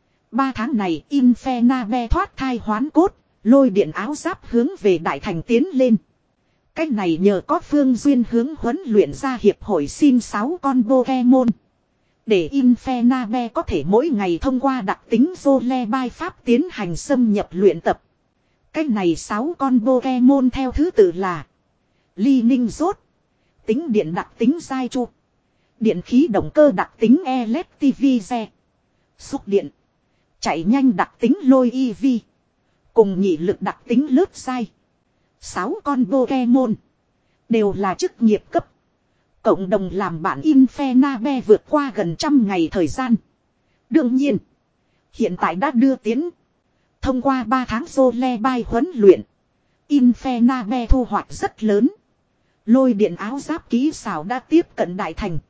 Ba tháng này Infernape thoát thai hoán cốt, lôi điện áo giáp hướng về đại thành tiến lên. Cách này nhờ có Phương Duyên hướng huấn luyện ra hiệp hội xin sáu con Pokemon. Để Infernape có thể mỗi ngày thông qua đặc tính Vole pháp tiến hành xâm nhập luyện tập. Cách này sáu con Pokemon theo thứ tự là Ly Ninh Rốt, tính điện đặc tính Giai Chu, điện khí động cơ đặc tính Electrivize, xúc điện, chạy nhanh đặc tính Lôi Eevee, cùng nhị lực đặc tính Lớp Giai. Sáu con Pokemon đều là chức nghiệp cấp. Cộng đồng làm bạn Infernape vượt qua gần trăm ngày thời gian. Đương nhiên, hiện tại đã đưa tiến. Thông qua ba tháng Vole huấn luyện, Infernape thu hoạch rất lớn. Lôi điện áo giáp kỹ xảo đã tiếp cận đại thành.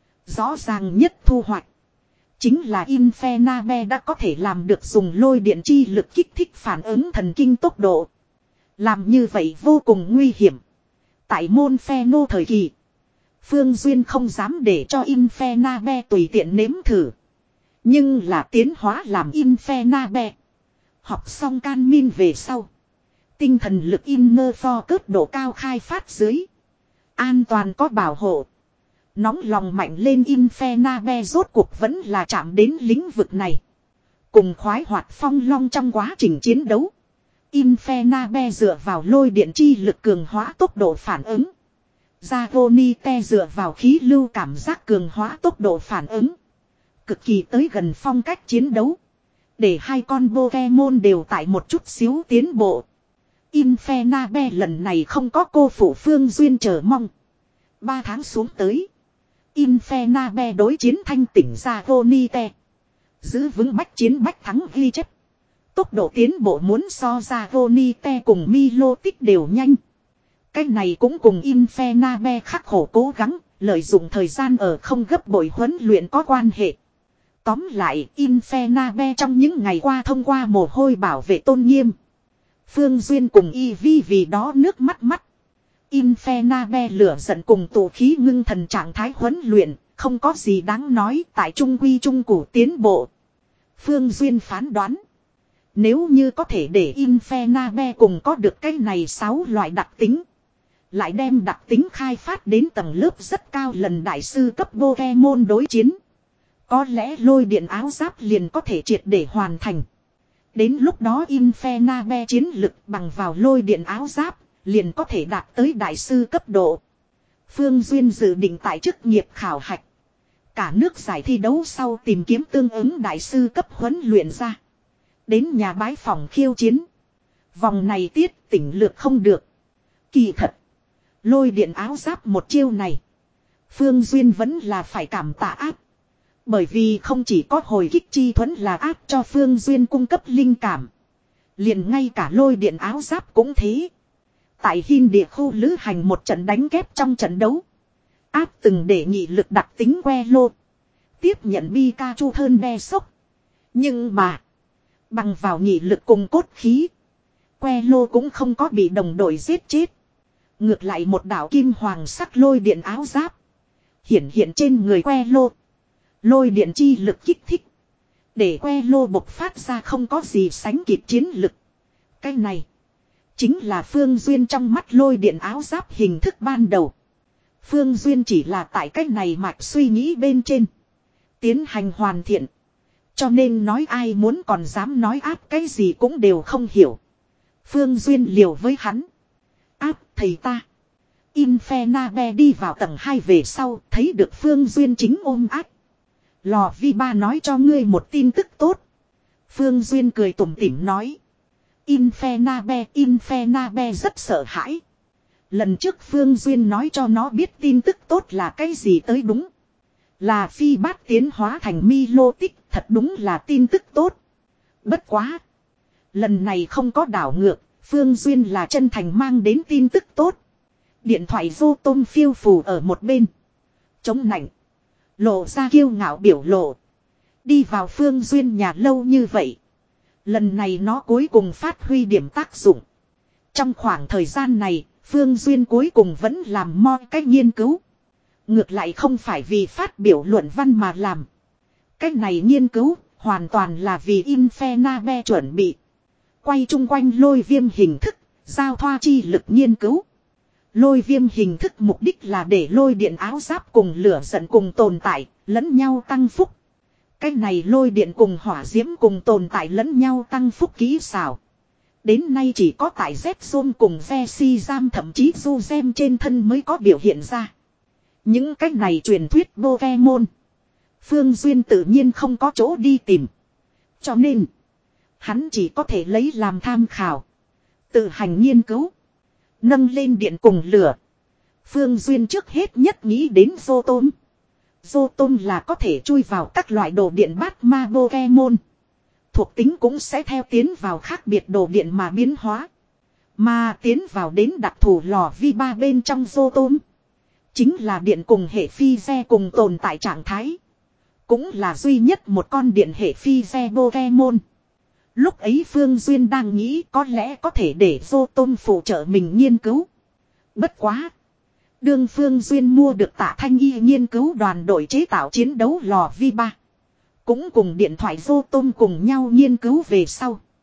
Rõ ràng nhất thu hoạch chính là Infernape đã có thể làm được dùng lôi điện chi lực kích thích phản ứng thần kinh tốc độ. Làm như vậy vô cùng nguy hiểm. Tại môn Pheno thời kỳ, Phương Duyên không dám để cho Infernape tùy tiện nếm thử. Nhưng là tiến hóa làm Infernape, Học xong can min về sau. Tinh thần lực inner focus độ cao khai phát dưới. An toàn có bảo hộ. Nóng lòng mạnh lên Infernabe rốt cuộc vẫn là chạm đến lĩnh vực này. Cùng khoái hoạt phong long trong quá trình chiến đấu. Infernabe dựa vào lôi điện chi lực cường hóa tốc độ phản ứng. Dragonite dựa vào khí lưu cảm giác cường hóa tốc độ phản ứng. Cực kỳ tới gần phong cách chiến đấu. Để hai con Pokemon đều tại một chút xíu tiến bộ. Infernabe lần này không có cô phụ Phương Duyên chờ mong. Ba tháng xuống tới. Infernabe đối chiến thanh tỉnh Dragonite. Giữ vững bách chiến bách thắng ghi chép. Tốc độ tiến bộ muốn so Dragonite cùng Milotic đều nhanh. Cái này cũng cùng Infernabe khắc khổ cố gắng, lợi dụng thời gian ở không gấp bội huấn luyện có quan hệ. Tóm lại, Infernabe trong những ngày qua thông qua mồ hôi bảo vệ tôn nghiêm. Phương Duyên cùng Eevee vì đó nước mắt mắt. Infernabe lửa giận cùng tụ khí ngưng thần trạng thái huấn luyện, không có gì đáng nói tại trung quy trung cụ tiến bộ. Phương Duyên phán đoán. Nếu như có thể để Infernabe cùng có được cái này sáu loại đặc tính. Lại đem đặc tính khai phát đến tầng lớp rất cao lần đại sư cấp Pokemon đối chiến. Có lẽ lôi điện áo giáp liền có thể triệt để hoàn thành. Đến lúc đó Infernabe chiến lực bằng vào lôi điện áo giáp liền có thể đạt tới đại sư cấp độ. Phương Duyên dự định tại chức nghiệp khảo hạch. Cả nước giải thi đấu sau tìm kiếm tương ứng đại sư cấp huấn luyện ra. Đến nhà bái phòng khiêu chiến. Vòng này tiết tỉnh lược không được. Kỳ thật. Lôi điện áo giáp một chiêu này. Phương Duyên vẫn là phải cảm tạ áp. Bởi vì không chỉ có hồi kích chi thuẫn là áp cho Phương Duyên cung cấp linh cảm. Liền ngay cả lôi điện áo giáp cũng thế. Tại Hin địa khu lữ hành một trận đánh kép trong trận đấu. Áp từng để nhị lực đặc tính que lô. Tiếp nhận Pikachu thơn đe sốc. Nhưng mà. Bằng vào nhị lực cùng cốt khí. Que lô cũng không có bị đồng đội giết chết. Ngược lại một đạo kim hoàng sắc lôi điện áo giáp. Hiển hiện trên người que lô. Lôi điện chi lực kích thích. Để que lô bộc phát ra không có gì sánh kịp chiến lực. Cái này. Chính là Phương Duyên trong mắt lôi điện áo giáp hình thức ban đầu. Phương Duyên chỉ là tại cách này mạch suy nghĩ bên trên. Tiến hành hoàn thiện. Cho nên nói ai muốn còn dám nói áp cái gì cũng đều không hiểu. Phương Duyên liều với hắn. Áp thầy ta. Infernabe đi vào tầng hai về sau thấy được Phương Duyên chính ôm áp. Lò vi ba nói cho ngươi một tin tức tốt. Phương Duyên cười tủm tỉm nói. Infernabe, Infernabe rất sợ hãi. Lần trước Phương Duyên nói cho nó biết tin tức tốt là cái gì tới đúng. Là phi bát tiến hóa thành Milotic, thật đúng là tin tức tốt. Bất quá. Lần này không có đảo ngược, Phương Duyên là chân thành mang đến tin tức tốt. Điện thoại vô tôm phiêu phù ở một bên. Chống nạnh. Lộ ra kiêu ngạo biểu lộ. Đi vào Phương Duyên nhà lâu như vậy. Lần này nó cuối cùng phát huy điểm tác dụng. Trong khoảng thời gian này, Phương Duyên cuối cùng vẫn làm mo cách nghiên cứu. Ngược lại không phải vì phát biểu luận văn mà làm. Cách này nghiên cứu, hoàn toàn là vì Infernabe chuẩn bị. Quay chung quanh lôi viêm hình thức, giao thoa chi lực nghiên cứu. Lôi viêm hình thức mục đích là để lôi điện áo giáp cùng lửa giận cùng tồn tại, lẫn nhau tăng phúc. Cái này lôi điện cùng hỏa diễm cùng tồn tại lẫn nhau tăng phúc kỹ xảo. Đến nay chỉ có tại Z-Zone cùng Ve-Si-Jam thậm chí Du-Gem trên thân mới có biểu hiện ra. Những cách này truyền thuyết Pokemon. Phương Duyên tự nhiên không có chỗ đi tìm. Cho nên, hắn chỉ có thể lấy làm tham khảo. Tự hành nghiên cứu. Nâng lên điện cùng lửa. Phương Duyên trước hết nhất nghĩ đến Rotom. Rotom là có thể chui vào các loại đồ điện bát ma Pokemon. Thuộc tính cũng sẽ theo tiến vào khác biệt đồ điện mà biến hóa. Mà tiến vào đến đặc thù lò vi ba bên trong Rotom. Chính là điện cùng hệ phi xe cùng tồn tại trạng thái. Cũng là duy nhất một con điện hệ phi xe Pokemon. Lúc ấy Phương Duyên đang nghĩ có lẽ có thể để Rotom phụ trợ mình nghiên cứu. Bất quá. Đương Phương Duyên mua được Tạ Thanh Y nghiên cứu đoàn đội chế tạo chiến đấu lò vi ba. Cũng cùng điện thoại Rotom cùng nhau nghiên cứu về sau.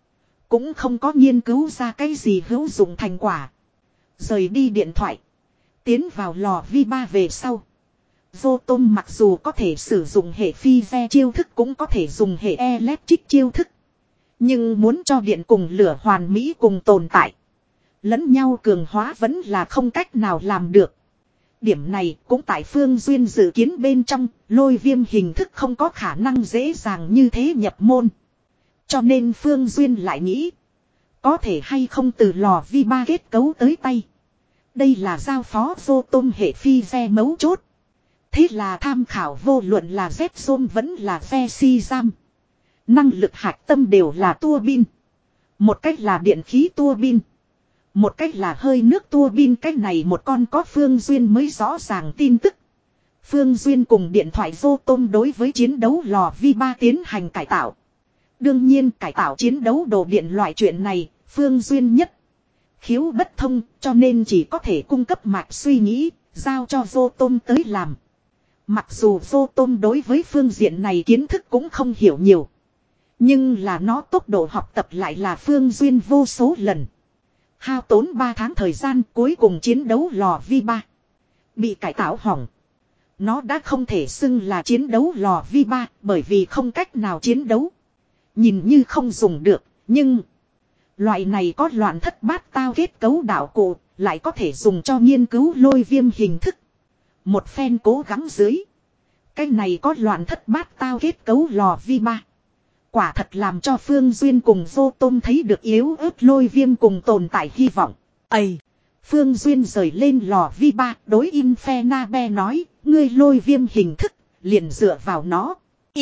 cũng không có nghiên cứu ra cái gì hữu dụng thành quả. Rời đi điện thoại. Tiến vào lò vi ba về sau. Rotom mặc dù có thể sử dụng hệ phi ve chiêu thức cũng có thể dùng hệ electric chiêu thức. Nhưng muốn cho điện cùng lửa hoàn mỹ cùng tồn tại. Lẫn nhau cường hóa vẫn là không cách nào làm được. Điểm này cũng tại Phương Duyên dự kiến bên trong, lôi viêm hình thức không có khả năng dễ dàng như thế nhập môn. Cho nên Phương Duyên lại nghĩ, có thể hay không từ lò vi ba kết cấu tới tay. Đây là giao phó Rotom hệ phi ve mấu chốt. Thế là tham khảo vô luận là Z-Zone vẫn là ve si giam. Năng lực hạch tâm đều là tua bin. Một cách là điện khí tua bin. Một cách là hơi nước tua bin, cách này một con có Phương Duyên mới rõ ràng tin tức. Phương Duyên cùng điện thoại Rotom đối với chiến đấu lò vi ba tiến hành cải tạo. Đương nhiên cải tạo chiến đấu đồ điện loại chuyện này, Phương Duyên nhất khiếu bất thông, cho nên chỉ có thể cung cấp mạch suy nghĩ, giao cho Rotom tới làm. Mặc dù Rotom đối với phương diện này kiến thức cũng không hiểu nhiều. Nhưng là nó tốc độ học tập lại là Phương Duyên vô số lần. Hao tốn ba tháng thời gian cuối cùng chiến đấu lò vi ba. Bị cải tạo hỏng. Nó đã không thể xưng là chiến đấu lò vi ba bởi vì không cách nào chiến đấu. Nhìn như không dùng được, nhưng loại này có loạn thất bát tao kết cấu đạo cụ, lại có thể dùng cho nghiên cứu lôi viêm hình thức. Một phen cố gắng dưới. Cái này có loạn thất bát tao kết cấu lò vi ba. Quả thật làm cho Phương Duyên cùng Rotom thấy được yếu ớt lôi viêm cùng tồn tại hy vọng. Ây! Phương Duyên rời lên lò vi ba đối Infernabe nói, ngươi lôi viêm hình thức, liền dựa vào nó.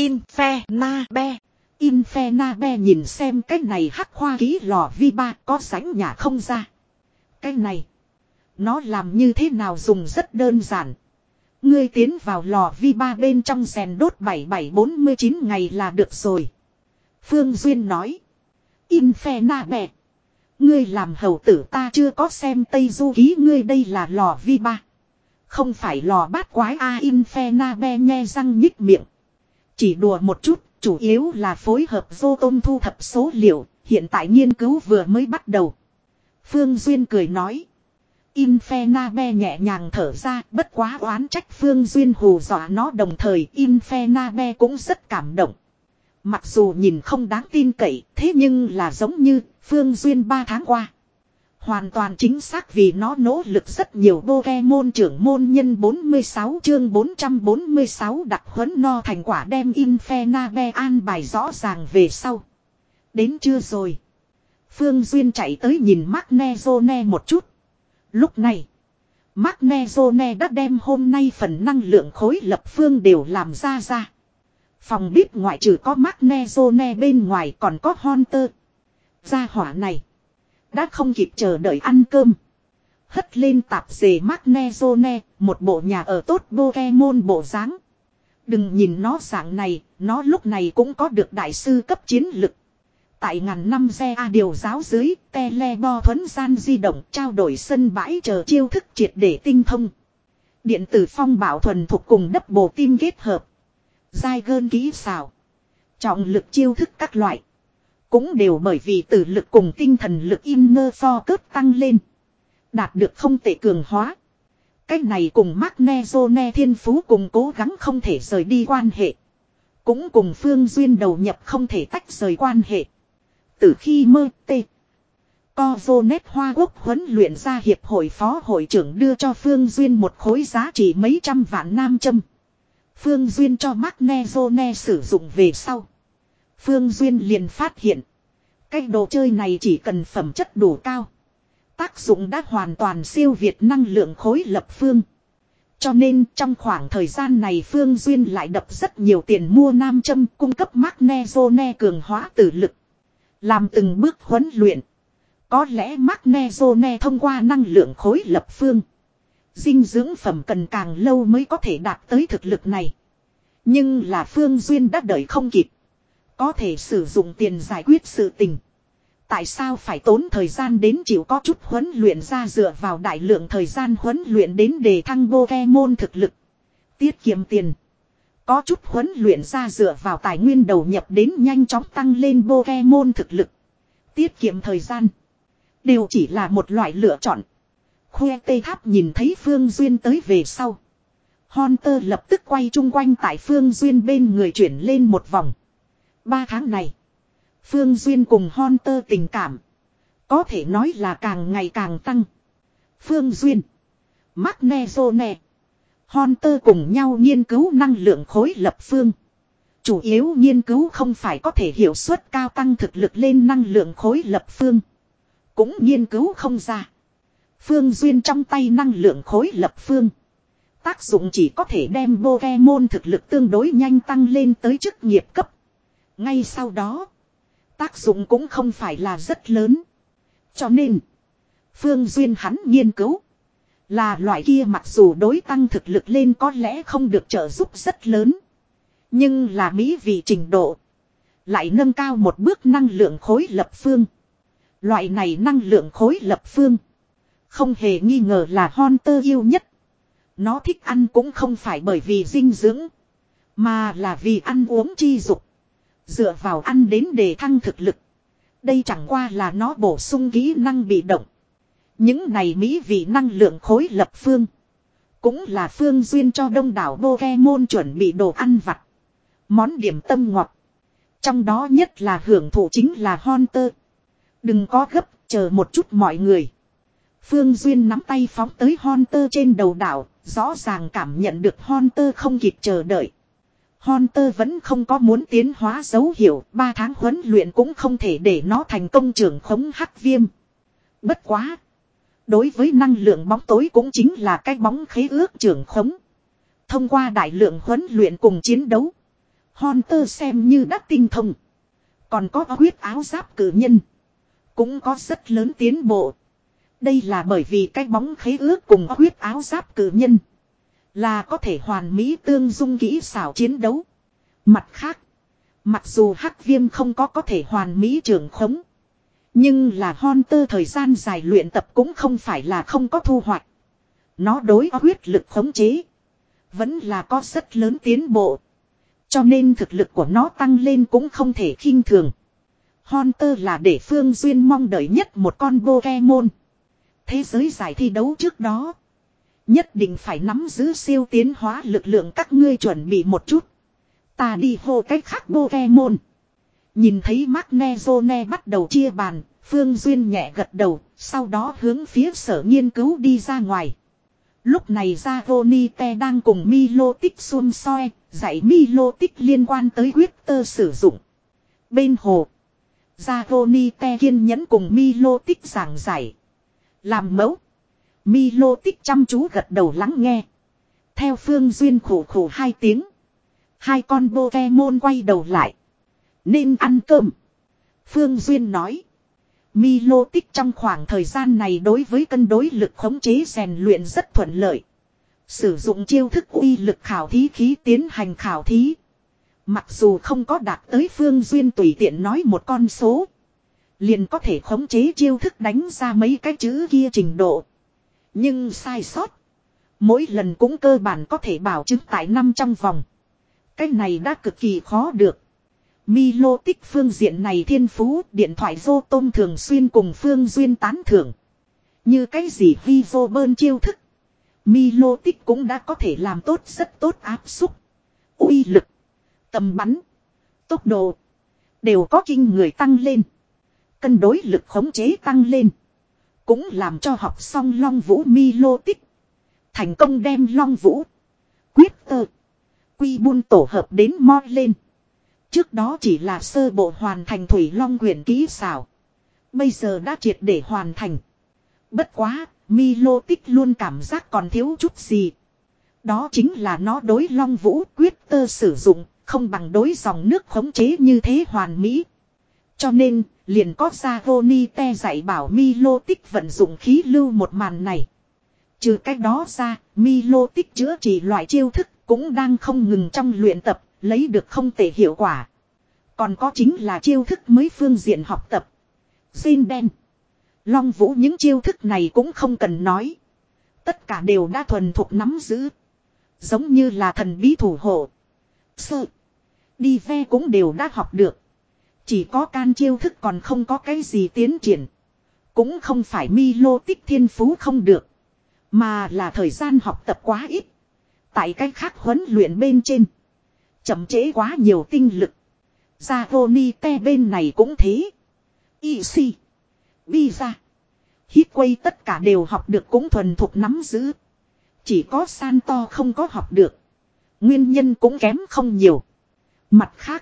Infernabe! Infernabe nhìn xem cái này hắc khoa ký lò vi ba có sánh nhà không ra. Cái này, nó làm như thế nào dùng rất đơn giản. Ngươi tiến vào lò vi ba bên trong rèn đốt bảy bảy bốn mươi chín ngày là được rồi. Phương Duyên nói. Infernabe. Ngươi làm hầu tử ta chưa có xem Tây Du ký ngươi đây là lò vi ba. Không phải lò bát quái a à, Infernabe nhe răng nhích miệng. Chỉ đùa một chút, chủ yếu là phối hợp Rotom thu thập số liệu, hiện tại nghiên cứu vừa mới bắt đầu. Phương Duyên cười nói. Infernabe nhẹ nhàng thở ra, bất quá oán trách Phương Duyên hù dọa nó, đồng thời Infernabe cũng rất cảm động. Mặc dù nhìn không đáng tin cậy, thế nhưng là giống như Phương Duyên ba tháng qua. Hoàn toàn chính xác vì nó nỗ lực rất nhiều. Pokemon trưởng môn nhân bốn mươi sáu chương bốn trăm bốn mươi sáu đặc huấn no thành quả đem Infernabe an bài rõ ràng về sau. Đến chưa rồi. Phương Duyên chạy tới nhìn Magnezone một chút. Lúc này, Magnezone đã đem hôm nay phần năng lượng khối lập phương đều làm ra ra. Phòng bếp ngoại trừ có Magnezone bên ngoài còn có Hunter. Gia hỏa này đã không kịp chờ đợi ăn cơm. Hất lên tạp dề Magnezone, một bộ nhà ở tốt Pokemon bộ dáng. Đừng nhìn nó dạng này, nó lúc này cũng có được đại sư cấp chiến lực. Tại ngàn năm xe A điều giáo dưới, Telebo thuấn gian di động trao đổi sân bãi chờ chiêu thức triệt để tinh thông. Điện tử phong bảo thuần thuộc cùng đắp bồ tim kết hợp. Giai gơn kỹ xảo. Trọng lực chiêu thức các loại. Cũng đều bởi vì tử lực cùng tinh thần lực inner focus tăng lên. Đạt được không tệ cường hóa. Cách này cùng Magnezone thiên phú cùng cố gắng không thể rời đi quan hệ. Cũng cùng Phương Duyên đầu nhập không thể tách rời quan hệ. Từ khi mơ tê. Cozonet Hoa Quốc huấn luyện ra hiệp hội phó hội trưởng đưa cho Phương Duyên một khối giá trị mấy trăm vạn nam châm. Phương Duyên cho Magnezone sử dụng về sau. Phương Duyên liền phát hiện. Cái đồ chơi này chỉ cần phẩm chất đủ cao. Tác dụng đã hoàn toàn siêu việt năng lượng khối lập phương. Cho nên trong khoảng thời gian này Phương Duyên lại đập rất nhiều tiền mua nam châm cung cấp Magnezone cường hóa tử lực. Làm từng bước huấn luyện. Có lẽ Magnezone thông qua năng lượng khối lập phương. Dinh dưỡng phẩm cần càng lâu mới có thể đạt tới thực lực này. Nhưng là Phương Duyên đã đợi không kịp. Có thể sử dụng tiền giải quyết sự tình. Tại sao phải tốn thời gian đến chịu có chút huấn luyện ra dựa vào đại lượng thời gian huấn luyện đến đề thăng Pokemon thực lực. Tiết kiệm tiền. Có chút huấn luyện ra dựa vào tài nguyên đầu nhập đến nhanh chóng tăng lên Pokemon thực lực. tiết kiệm thời gian. Đều chỉ là một loại lựa chọn. Khoe tây tháp nhìn thấy Phương Duyên tới về sau. Hunter lập tức quay chung quanh tại Phương Duyên bên người chuyển lên một vòng. Ba tháng này. Phương Duyên cùng Hunter tình cảm. Có thể nói là càng ngày càng tăng. Phương Duyên. Magnezone. Hunter cùng nhau nghiên cứu năng lượng khối lập phương. Chủ yếu nghiên cứu không phải có thể hiệu suất cao tăng thực lực lên năng lượng khối lập phương. Cũng nghiên cứu không ra. Phương Duyên trong tay năng lượng khối lập phương. Tác dụng chỉ có thể đem Pokemon thực lực tương đối nhanh tăng lên tới chức nghiệp cấp. Ngay sau đó. Tác dụng cũng không phải là rất lớn. Cho nên. Phương Duyên hắn nghiên cứu. Là loại kia mặc dù đối tăng thực lực lên có lẽ không được trợ giúp rất lớn. Nhưng là mỹ vị trình độ. Lại nâng cao một bước năng lượng khối lập phương. Loại này năng lượng khối lập phương. Không hề nghi ngờ là Hunter yêu nhất. Nó thích ăn cũng không phải bởi vì dinh dưỡng. Mà là vì ăn uống chi dục. Dựa vào ăn đến để thăng thực lực. Đây chẳng qua là nó bổ sung kỹ năng bị động. Những này mỹ vị năng lượng khối lập phương. Cũng là Phương Duyên cho đông đảo Pokemon chuẩn bị đồ ăn vặt. Món điểm tâm ngọt. Trong đó nhất là hưởng thụ chính là Hunter. Đừng có gấp, chờ một chút mọi người. Phương Duyên nắm tay phóng tới Hunter trên đầu đảo. Rõ ràng cảm nhận được Hunter không kịp chờ đợi. Hunter vẫn không có muốn tiến hóa dấu hiệu. Ba tháng huấn luyện cũng không thể để nó thành công trưởng khống hắc viêm. Bất quá. Đối với năng lượng bóng tối cũng chính là cái bóng khế ước trưởng khống. Thông qua đại lượng huấn luyện cùng chiến đấu. Hunter xem như đã tinh thông. Còn có huyết áo giáp cử nhân. Cũng có rất lớn tiến bộ. Đây là bởi vì cái bóng khế ước cùng huyết áo giáp cử nhân. Là có thể hoàn mỹ tương dung kỹ xảo chiến đấu. Mặt khác. Mặc dù hắc viêm không có có thể hoàn mỹ trưởng khống. Nhưng là Hunter thời gian dài luyện tập cũng không phải là không có thu hoạch. Nó đối huyết lực khống chế. Vẫn là có rất lớn tiến bộ. Cho nên thực lực của nó tăng lên cũng không thể khinh thường. Hunter là để Phương Duyên mong đợi nhất một con Pokemon. Thế giới giải thi đấu trước đó. Nhất định phải nắm giữ siêu tiến hóa lực lượng các ngươi chuẩn bị một chút. Ta đi hô cách khác Pokemon. Nhìn thấy Magnezone bắt đầu chia bàn, Phương Duyên nhẹ gật đầu, sau đó hướng phía sở nghiên cứu đi ra ngoài. Lúc này Zagonite đang cùng Milotic xung soi, dạy Milotic liên quan tới huyết tơ sử dụng. Bên hồ, Zagonite kiên nhẫn cùng Milotic giảng giải. Làm mẫu, Milotic chăm chú gật đầu lắng nghe. Theo Phương Duyên khổ khổ hai tiếng. Hai con Pokemon quay đầu lại. Nên ăn cơm. Phương Duyên nói. Milotic trong khoảng thời gian này đối với cân đối lực khống chế rèn luyện rất thuận lợi. Sử dụng chiêu thức uy lực khảo thí khí tiến hành khảo thí. Mặc dù không có đạt tới Phương Duyên tùy tiện nói một con số. Liền có thể khống chế chiêu thức đánh ra mấy cái chữ kia trình độ. Nhưng sai sót. Mỗi lần cũng cơ bản có thể bảo chứng tại năm trong vòng. Cái này đã cực kỳ khó được. Milotic phương diện này thiên phú, điện thoại vô tôm thường xuyên cùng Phương Duyên tán thưởng. Như cái gì vi vô bơn chiêu thức. Milotic cũng đã có thể làm tốt rất tốt áp xúc. Uy lực, tầm bắn, tốc độ, đều có kinh người tăng lên. Cân đối lực khống chế tăng lên. Cũng làm cho học xong Long Vũ Milotic. Thành công đem Long Vũ, Quyết Tơ, Quy Bun tổ hợp đến mo lên. Trước đó chỉ là sơ bộ hoàn thành Thủy Long quyển kỹ xảo. Bây giờ đã triệt để hoàn thành. Bất quá, Milotic luôn cảm giác còn thiếu chút gì. Đó chính là nó đối Long Vũ Quyết Tơ sử dụng, không bằng đối dòng nước khống chế như thế hoàn mỹ. Cho nên, liền có Zagonite dạy bảo Milotic vận dụng khí lưu một màn này. Trừ cách đó ra, Milotic chữa trị loại chiêu thức cũng đang không ngừng trong luyện tập, lấy được không tệ hiệu quả. Còn có chính là chiêu thức mới phương diện học tập. Xin đen, Long Vũ những chiêu thức này cũng không cần nói. Tất cả đều đã thuần thục nắm giữ. Giống như là thần bí thủ hộ. Sơ. Đi ve cũng đều đã học được. Chỉ có can chiêu thức còn không có cái gì tiến triển. Cũng không phải Milo tích thiên phú không được. Mà là thời gian học tập quá ít. Tại cách khác huấn luyện bên trên. Chậm trễ quá nhiều tinh lực. Zagoni bên này cũng thế. Isi. Biza. Hitway tất cả đều học được cũng thuần thục nắm giữ. Chỉ có Santo không có học được. Nguyên nhân cũng kém không nhiều. Mặt khác.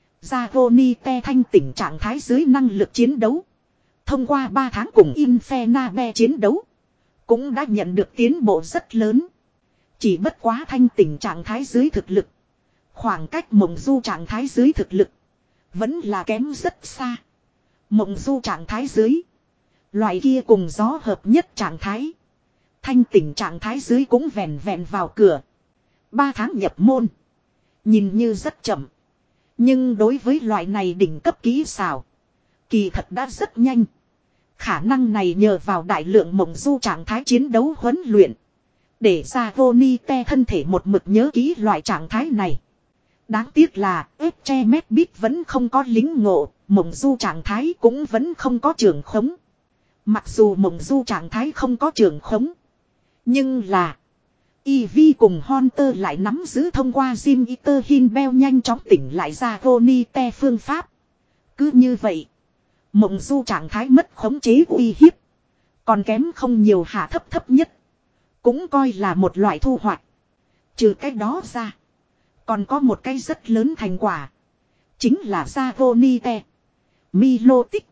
Zagoni thanh tỉnh trạng thái dưới năng lực chiến đấu. Thông qua ba tháng cùng Infernabe chiến đấu. Cũng đã nhận được tiến bộ rất lớn. Chỉ bất quá thanh tỉnh trạng thái dưới thực lực. Khoảng cách mộng du trạng thái dưới thực lực. Vẫn là kém rất xa. Mộng du trạng thái dưới. Loại kia cùng gió hợp nhất trạng thái. Thanh tỉnh trạng thái dưới cũng vẹn vẹn vào cửa. Ba tháng nhập môn. Nhìn như rất chậm. Nhưng đối với loại này đỉnh cấp kỹ xảo. Kỳ thật đã rất nhanh. Khả năng này nhờ vào đại lượng mộng du trạng thái chiến đấu huấn luyện. Để ra vô ni te thân thể một mực nhớ kỹ loại trạng thái này. Đáng tiếc là Eche Medbit vẫn không có lính ngộ. Mộng du trạng thái cũng vẫn không có trường khống. Mặc dù mộng du trạng thái không có trường khống. Nhưng là Eevee cùng Hunter lại nắm giữ thông qua Jim Eater Hinbell nhanh chóng tỉnh lại ra Voni te phương pháp. Cứ như vậy. Mộng du trạng thái mất khống chế uy hiếp. Còn kém không nhiều hạ thấp thấp nhất. Cũng coi là một loại thu hoạch. Trừ cái đó ra. Còn có một cái rất lớn thành quả. Chính là ra Voni te. Milotic.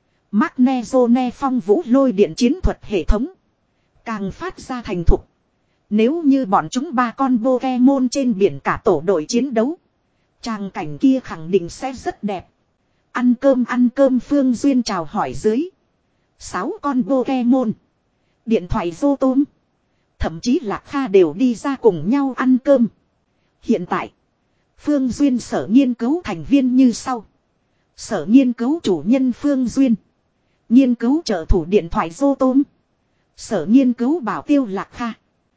Magnezone phong vũ lôi điện chiến thuật hệ thống. Càng phát ra thành thục. Nếu như bọn chúng ba con Pokemon trên biển cả tổ đội chiến đấu. Tràng cảnh kia khẳng định sẽ rất đẹp. Ăn cơm ăn cơm Phương Duyên chào hỏi dưới. Sáu con Pokemon. Điện thoại vô tôm. Thậm chí là Kha đều đi ra cùng nhau ăn cơm. Hiện tại. Phương Duyên sở nghiên cứu thành viên như sau. Sở nghiên cứu chủ nhân Phương Duyên. Nghiên cứu trợ thủ điện thoại vô tôm. Sở nghiên cứu bảo tiêu Lạc Kha.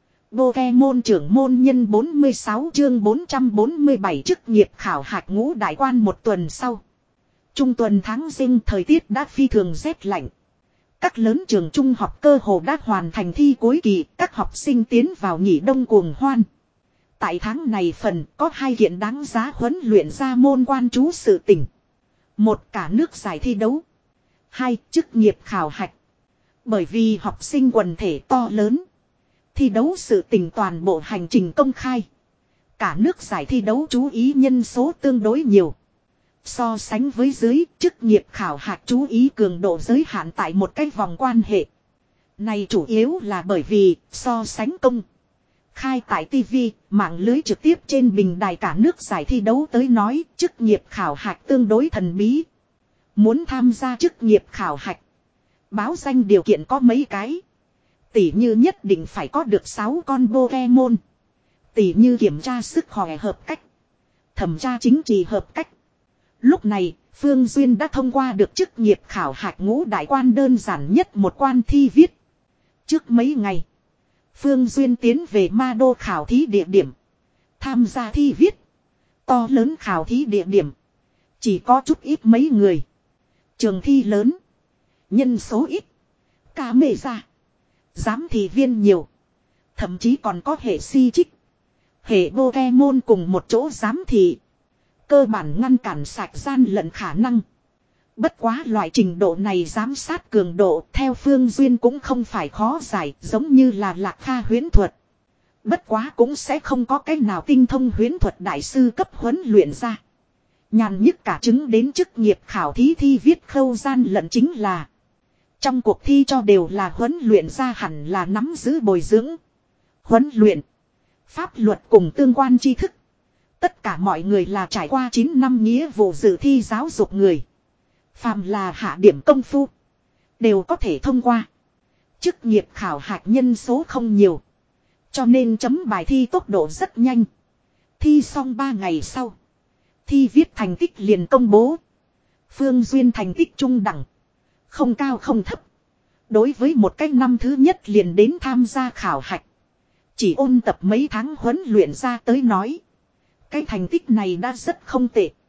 Pokemon trưởng môn nhân bốn mươi sáu chương bốn trăm bốn mươi bảy chức nghiệp khảo hạch ngũ đại quan một tuần sau. Trung tuần tháng Giêng thời tiết đã phi thường rét lạnh. Các lớn trường trung học cơ hồ đã hoàn thành thi cuối kỳ, các học sinh tiến vào nghỉ đông cuồng hoan. Tại tháng này phần có hai kiện đáng giá huấn luyện ra môn quan chú sự tỉnh. Một cả nước giải thi đấu. Hai chức nghiệp khảo hạch. Bởi vì học sinh quần thể to lớn. Thi đấu sự tình toàn bộ hành trình công khai. Cả nước giải thi đấu chú ý nhân số tương đối nhiều. So sánh với dưới, chức nghiệp khảo hạch chú ý cường độ giới hạn tại một cái vòng quan hệ. Này chủ yếu là bởi vì so sánh công. Khai tại ti vi, mạng lưới trực tiếp trên bình đài cả nước giải thi đấu tới nói, chức nghiệp khảo hạch tương đối thần bí. Muốn tham gia chức nghiệp khảo hạch. Báo danh điều kiện có mấy cái. Tỷ như nhất định phải có được sáu con Pokemon. Tỷ như kiểm tra sức khỏe hợp cách. Thẩm tra chính trị hợp cách. Lúc này, Phương Duyên đã thông qua được chức nghiệp khảo hạch ngũ đại quan đơn giản nhất một quan thi viết. Trước mấy ngày, Phương Duyên tiến về Ma Đô khảo thí địa điểm. Tham gia thi viết. To lớn khảo thí địa điểm. Chỉ có chút ít mấy người. Trường thi lớn. Nhân số ít. Cả mê ra. Giám thị viên nhiều. Thậm chí còn có hệ si trích. Hệ Pokemon cùng một chỗ giám thị. Cơ bản ngăn cản sạch gian lận khả năng. Bất quá loại trình độ này giám sát cường độ theo Phương Duyên cũng không phải khó giải giống như là Lạc Kha huyễn thuật. Bất quá cũng sẽ không có cách nào tinh thông huyễn thuật đại sư cấp huấn luyện ra. Nhàn nhất cả chứng đến chức nghiệp khảo thí thi viết khâu gian lận chính là. Trong cuộc thi cho đều là huấn luyện ra hẳn là nắm giữ bồi dưỡng. Huấn luyện. Pháp luật cùng tương quan tri thức. Tất cả mọi người là trải qua chín năm nghĩa vụ dự thi giáo dục người. Phàm là hạ điểm công phu. Đều có thể thông qua. Chức nghiệp khảo hạch nhân số không nhiều. Cho nên chấm bài thi tốc độ rất nhanh. Thi xong ba ngày sau. Thi viết thành tích liền công bố. Phương Duyên thành tích trung đẳng. Không cao không thấp. Đối với một cái năm thứ nhất liền đến tham gia khảo hạch. Chỉ ôn tập mấy tháng huấn luyện ra tới nói. Cái thành tích này đã rất không tệ.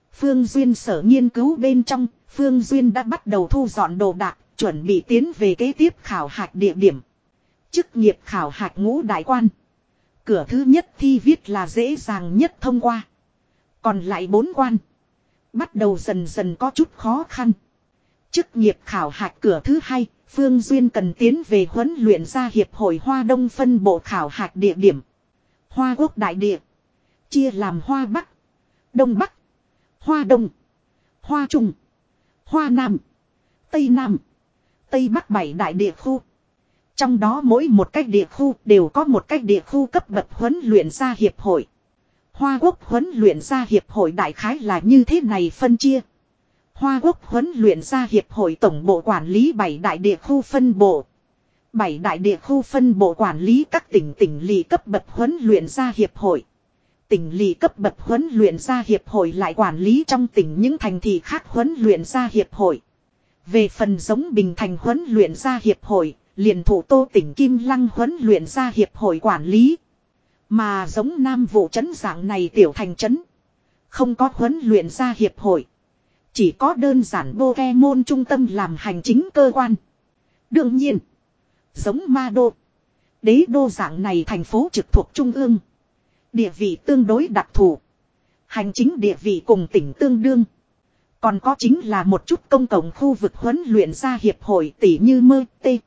Phương Duyên sở nghiên cứu bên trong, Phương Duyên đã bắt đầu thu dọn đồ đạc, chuẩn bị tiến về kế tiếp khảo hạch địa điểm. Chức nghiệp khảo hạch ngũ đại quan. Cửa thứ nhất thi viết là dễ dàng nhất thông qua. Còn lại bốn quan. Bắt đầu dần dần có chút khó khăn. Chức nghiệp khảo hạch cửa thứ hai, Phương Duyên cần tiến về huấn luyện ra hiệp hội Hoa Đông phân bộ khảo hạch địa điểm. Hoa Quốc đại địa. Chia làm Hoa Bắc, Đông Bắc, Hoa Đông, Hoa Trung, Hoa Nam, Tây Nam, Tây Bắc bảy đại địa khu. Trong đó mỗi một cách địa khu đều có một cách địa khu cấp bậc huấn luyện ra hiệp hội. Hoa Quốc huấn luyện ra hiệp hội đại khái là như thế này phân chia. Hoa Quốc huấn luyện ra hiệp hội tổng bộ quản lý bảy đại địa khu phân bộ. bảy đại địa khu phân bộ quản lý các tỉnh tỉnh lỵ cấp bậc huấn luyện ra hiệp hội. Tỉnh lỵ cấp bậc huấn luyện ra hiệp hội lại quản lý trong tỉnh những thành thị khác huấn luyện ra hiệp hội. Về phần giống Bình Thành huấn luyện ra hiệp hội, liền thủ Tô tỉnh Kim Lăng huấn luyện ra hiệp hội quản lý. Mà giống Nam Vụ trấn dạng này tiểu thành trấn, không có huấn luyện ra hiệp hội. Chỉ có đơn giản Pokemon trung tâm làm hành chính cơ quan. Đương nhiên, giống Ma Đô, Đế Đô dạng này thành phố trực thuộc trung ương. Địa vị tương đối đặc thù. Hành chính địa vị cùng tỉnh tương đương. Còn có chính là một chút công cộng khu vực huấn luyện ra hiệp hội tỷ như mơ tê.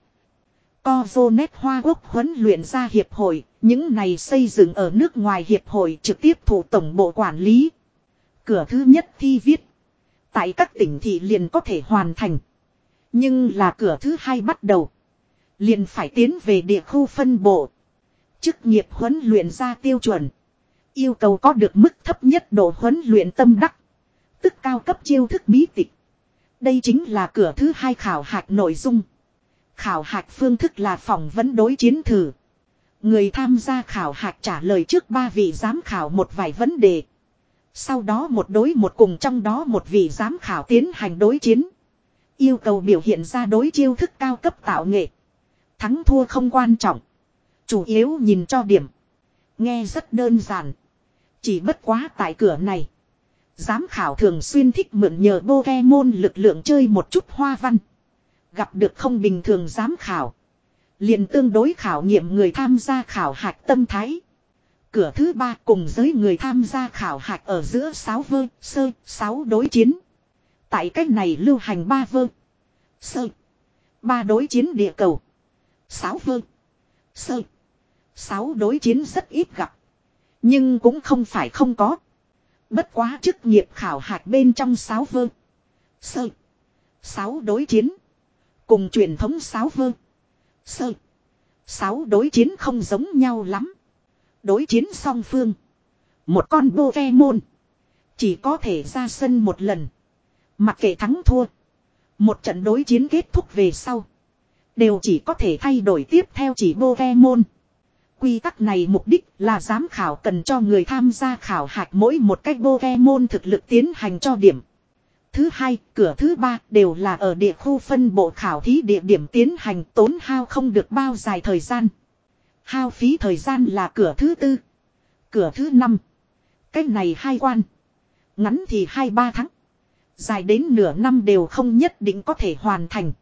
Cozonet Hoa Quốc huấn luyện ra hiệp hội. Những này xây dựng ở nước ngoài hiệp hội trực tiếp thủ tổng bộ quản lý. Cửa thứ nhất thi viết. Tại các tỉnh thị liền có thể hoàn thành. Nhưng là cửa thứ hai bắt đầu. Liền phải tiến về địa khu phân bộ. Chức nghiệp huấn luyện ra tiêu chuẩn. Yêu cầu có được mức thấp nhất độ huấn luyện tâm đắc. Tức cao cấp chiêu thức bí tịch. Đây chính là cửa thứ hai khảo hạch nội dung. Khảo hạch phương thức là phỏng vấn đối chiến thử. Người tham gia khảo hạch trả lời trước ba vị giám khảo một vài vấn đề. Sau đó một đối một cùng trong đó một vị giám khảo tiến hành đối chiến. Yêu cầu biểu hiện ra đối chiêu thức cao cấp tạo nghệ. Thắng thua không quan trọng. Chủ yếu nhìn cho điểm. Nghe rất đơn giản. Chỉ bất quá tại cửa này. Giám khảo thường xuyên thích mượn nhờ Pokemon lực lượng chơi một chút hoa văn. Gặp được không bình thường giám khảo. Liền tương đối khảo nghiệm người tham gia khảo hạch tâm thái. Cửa thứ ba cùng giới người tham gia khảo hạch ở giữa sáu vơ, sơ, sáu đối chiến. Tại cách này lưu hành ba vơ, sơ, ba đối chiến địa cầu. Sáu vơ, sơ, sáu đối chiến rất ít gặp. Nhưng cũng không phải không có. Bất quá chức nghiệp khảo hạch bên trong sáu vơ, sơ, sáu đối chiến. Cùng truyền thống sáu vơ, sơ, sáu đối chiến không giống nhau lắm. Đối chiến song phương. Một con Pokemon chỉ có thể ra sân một lần. Mặc kệ thắng thua. Một trận đối chiến kết thúc về sau. Đều chỉ có thể thay đổi tiếp theo chỉ Pokemon. Quy tắc này mục đích là giám khảo cần cho người tham gia khảo hạch mỗi một cách Pokemon thực lực tiến hành cho điểm. Thứ hai, cửa thứ ba đều là ở địa khu phân bộ khảo thí địa điểm tiến hành tốn hao không được bao dài thời gian. Hao phí thời gian là cửa thứ tư. Cửa thứ năm. Cách này hai quan. Ngắn thì hai ba tháng. Dài đến nửa năm đều không nhất định có thể hoàn thành.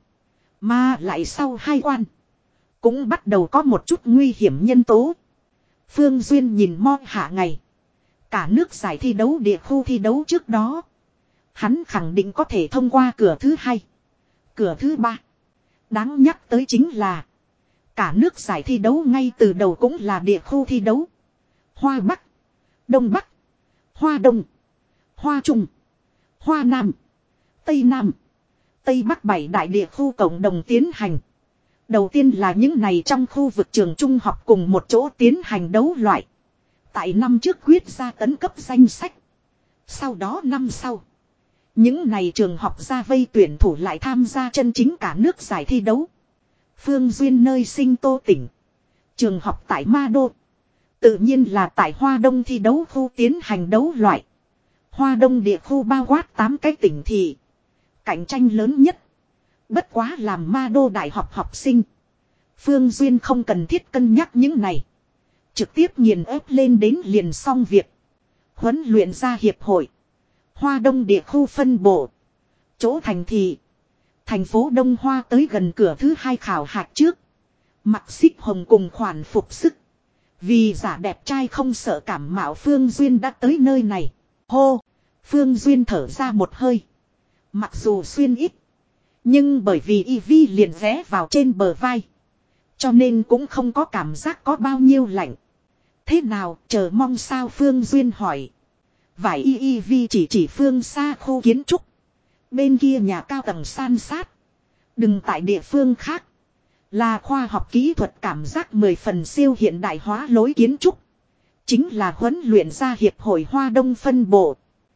Mà lại sau hai quan. Cũng bắt đầu có một chút nguy hiểm nhân tố. Phương Duyên nhìn mo hạ ngày. Cả nước giải thi đấu địa khu thi đấu trước đó. Hắn khẳng định có thể thông qua cửa thứ hai. Cửa thứ ba. Đáng nhắc tới chính là. Cả nước giải thi đấu ngay từ đầu cũng là địa khu thi đấu. Hoa Bắc, Đông Bắc, Hoa Đông, Hoa Trung, Hoa Nam, Tây Nam, Tây Bắc bảy đại địa khu cộng đồng tiến hành. Đầu tiên là những này trong khu vực trường trung học cùng một chỗ tiến hành đấu loại. Tại năm trước quyết ra tấn cấp danh sách. Sau đó năm sau. Những này trường học ra vây tuyển thủ lại tham gia chân chính cả nước giải thi đấu. Phương Duyên nơi sinh Tô tỉnh. Trường học tại Ma Đô. Tự nhiên là tại Hoa Đông thi đấu khu tiến hành đấu loại. Hoa Đông địa khu bao quát tám cái tỉnh thị. Cạnh tranh lớn nhất. Bất quá làm Ma Đô đại học học sinh. Phương Duyên không cần thiết cân nhắc những này. Trực tiếp nghiền ép lên đến liền xong việc. Huấn luyện ra hiệp hội. Hoa Đông địa khu phân bộ. Chỗ thành thị. Thành phố Đông Hoa tới gần cửa thứ hai khảo hạch trước. Mặc xích hồng cùng khoản phục sức. Vì giả đẹp trai không sợ cảm mạo Phương Duyên đã tới nơi này. Hô! Phương Duyên thở ra một hơi. Mặc dù xuyên ít. Nhưng bởi vì y vi liền ghé vào trên bờ vai. Cho nên cũng không có cảm giác có bao nhiêu lạnh. Thế nào, chờ mong sao Phương Duyên hỏi. Vải y y vi chỉ chỉ phương xa khu kiến trúc. Bên kia nhà cao tầng san sát. Đừng tại địa phương khác. Là khoa học kỹ thuật cảm giác mười phần siêu hiện đại hóa lối kiến trúc. Chính là huấn luyện ra hiệp hội Hoa Đông phân bộ.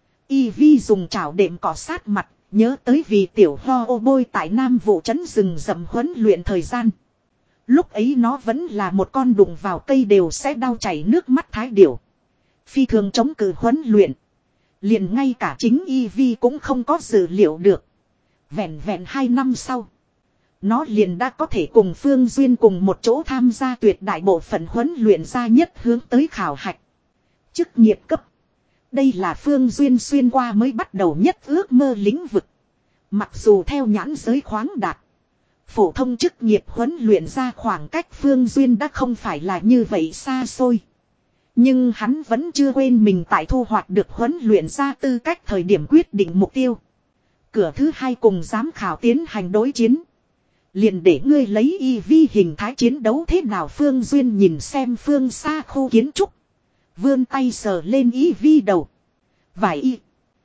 Y vi dùng chảo đệm cọ sát mặt. Nhớ tới vì tiểu ho ô bôi tại Nam Vụ trấn rừng rậm huấn luyện thời gian. Lúc ấy nó vẫn là một con đụng vào cây đều sẽ đau chảy nước mắt thái điểu. Phi thường chống cự huấn luyện. Liền ngay cả chính y vi cũng không có dự liệu được. Vẹn vẹn hai năm sau. Nó liền đã có thể cùng Phương Duyên cùng một chỗ tham gia tuyệt đại bộ phận huấn luyện ra nhất hướng tới khảo hạch. Chức nghiệp cấp. Đây là Phương Duyên xuyên qua mới bắt đầu nhất ước mơ lĩnh vực. Mặc dù theo nhãn giới khoáng đạt. Phổ thông chức nghiệp huấn luyện ra khoảng cách Phương Duyên đã không phải là như vậy xa xôi. Nhưng hắn vẫn chưa quên mình tại thu hoạch được huấn luyện ra tư cách thời điểm quyết định mục tiêu. Cửa thứ hai cùng giám khảo tiến hành đối chiến. Liền để ngươi lấy y vi hình thái chiến đấu thế nào Phương Duyên nhìn xem phương xa khu kiến trúc. Vươn tay sờ lên y vi đầu. Vài y.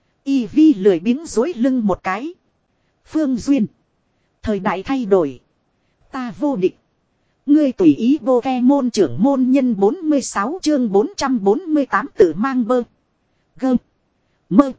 Y vi lười biếng dối lưng một cái. Phương Duyên. Thời đại thay đổi. Ta vô địch. Ngươi tùy ý Pokemon trưởng môn nhân bốn mươi sáu chương bốn trăm bốn mươi tám tự mang bơ. Gơ. Mơ.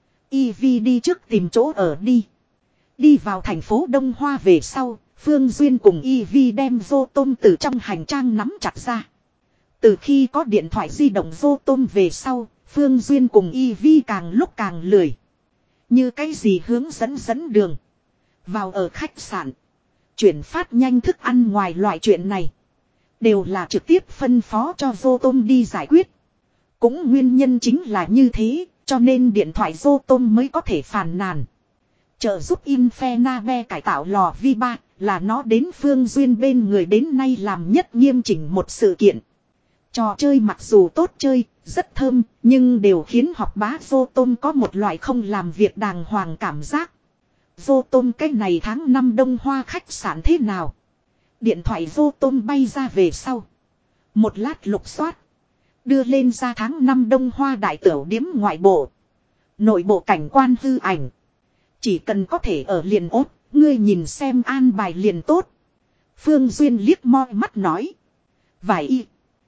Y vi đi trước tìm chỗ ở đi. Đi vào thành phố Đông Hoa về sau. Phương Duyên cùng Y vi đem vô tôm từ trong hành trang nắm chặt ra. Từ khi có điện thoại di động vô tôm về sau. Phương Duyên cùng Y vi càng lúc càng lười. Như cái gì hướng dẫn dẫn đường. Vào ở khách sạn. Chuyển phát nhanh thức ăn ngoài loại chuyện này. Đều là trực tiếp phân phó cho vô tôm đi giải quyết. Cũng nguyên nhân chính là như thế. Cho nên điện thoại vô tôm mới có thể phàn nàn. Trợ giúp Infenabe cải tạo lò vi ba là nó đến Phương Duyên bên người đến nay làm nhất nghiêm chỉnh một sự kiện. Trò chơi mặc dù tốt chơi, rất thơm, nhưng đều khiến học bá vô tôm có một loại không làm việc đàng hoàng cảm giác. Vô tôm cái này tháng năm Đông Hoa khách sạn thế nào? Điện thoại vô tôm bay ra về sau. Một lát lục soát. Đưa lên ra tháng năm Đông Hoa đại tửu điếm ngoại bộ. Nội bộ cảnh quan hư ảnh. Chỉ cần có thể ở liền ốt, ngươi nhìn xem an bài liền tốt. Phương Duyên liếc mo mắt nói. Vài y.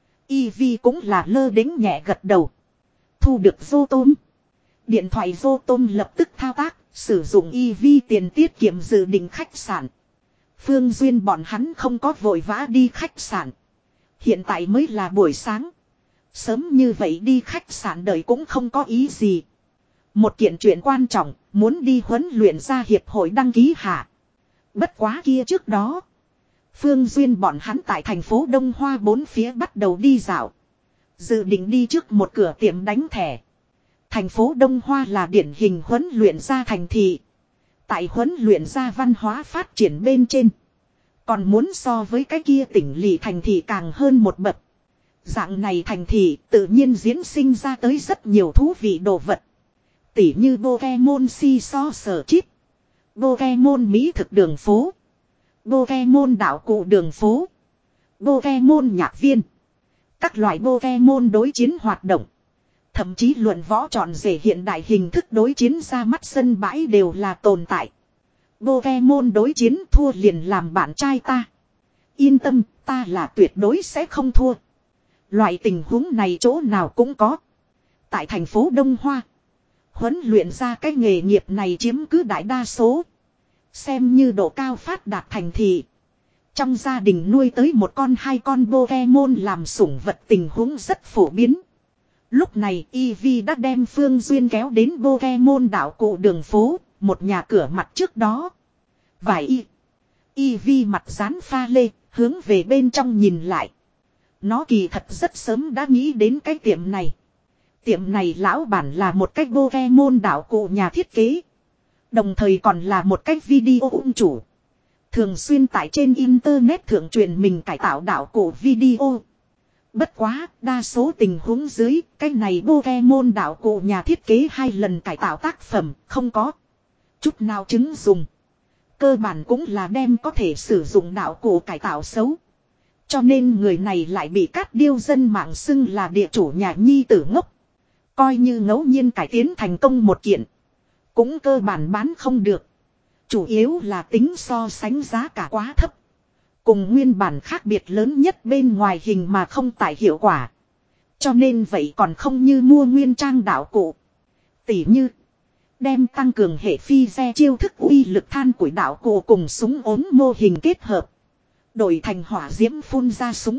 Y vi cũng là lơ đính nhẹ gật đầu. Thu được vô tôm. Điện thoại vô tôm lập tức thao tác. Sử dụng y vi tiền tiết kiệm dự định khách sạn. Phương Duyên bọn hắn không có vội vã đi khách sạn. Hiện tại mới là buổi sáng. Sớm như vậy đi khách sạn đợi cũng không có ý gì. Một kiện chuyện quan trọng, muốn đi huấn luyện ra hiệp hội đăng ký hạ. Bất quá kia trước đó. Phương Duyên bọn hắn tại thành phố Đông Hoa bốn phía bắt đầu đi dạo. Dự định đi trước một cửa tiệm đánh thẻ. Thành phố Đông Hoa là điển hình huấn luyện ra thành thị. Tại huấn luyện ra văn hóa phát triển bên trên. Còn muốn so với cái kia tỉnh lỵ thành thị càng hơn một bậc. Dạng này thành thị tự nhiên diễn sinh ra tới rất nhiều thú vị đồ vật. Tỉ như Pokemon si so sở chít. Pokemon mỹ thực đường phố. Pokemon đạo cụ đường phố. Pokemon nhạc viên. Các loại Pokemon đối chiến hoạt động. Thậm chí luận võ tròn rể hiện đại hình thức đối chiến ra mắt sân bãi đều là tồn tại. Pokemon đối chiến thua liền làm bạn trai ta. Yên tâm, ta là tuyệt đối sẽ không thua. Loại tình huống này chỗ nào cũng có. Tại thành phố Đông Hoa. Huấn luyện ra cái nghề nghiệp này chiếm cứ đại đa số. Xem như độ cao phát đạt thành thị. Trong gia đình nuôi tới một con hai con Pokemon làm sủng vật tình huống rất phổ biến. Lúc này Eevee đã đem Phương Duyên kéo đến Pokemon đảo cụ đường phố, một nhà cửa mặt trước đó. Vài y. Eevee mặt dán pha lê, hướng về bên trong nhìn lại. Nó kỳ thật rất sớm đã nghĩ đến cái tiệm này. Tiệm này lão bản là một cách Pokemon đạo cụ nhà thiết kế. Đồng thời còn là một cách video ung chủ. Thường xuyên tại trên internet thượng truyền mình cải tạo đạo cụ video. Bất quá, đa số tình huống dưới, cái này Pokemon đạo cụ nhà thiết kế hai lần cải tạo tác phẩm, không có chút nào chứng dùng. Cơ bản cũng là đem có thể sử dụng đạo cụ cải tạo xấu. Cho nên người này lại bị các điêu dân mạng xưng là địa chủ nhà nhi tử ngốc. Coi như ngẫu nhiên cải tiến thành công một kiện. Cũng cơ bản bán không được. Chủ yếu là tính so sánh giá cả quá thấp. Cùng nguyên bản khác biệt lớn nhất bên ngoài hình mà không tại hiệu quả. Cho nên vậy còn không như mua nguyên trang đạo cụ. Tỉ như đem tăng cường hệ phi xe chiêu thức uy lực than củi đạo cụ cùng súng ốm mô hình kết hợp. Đổi thành hỏa diễm phun ra súng.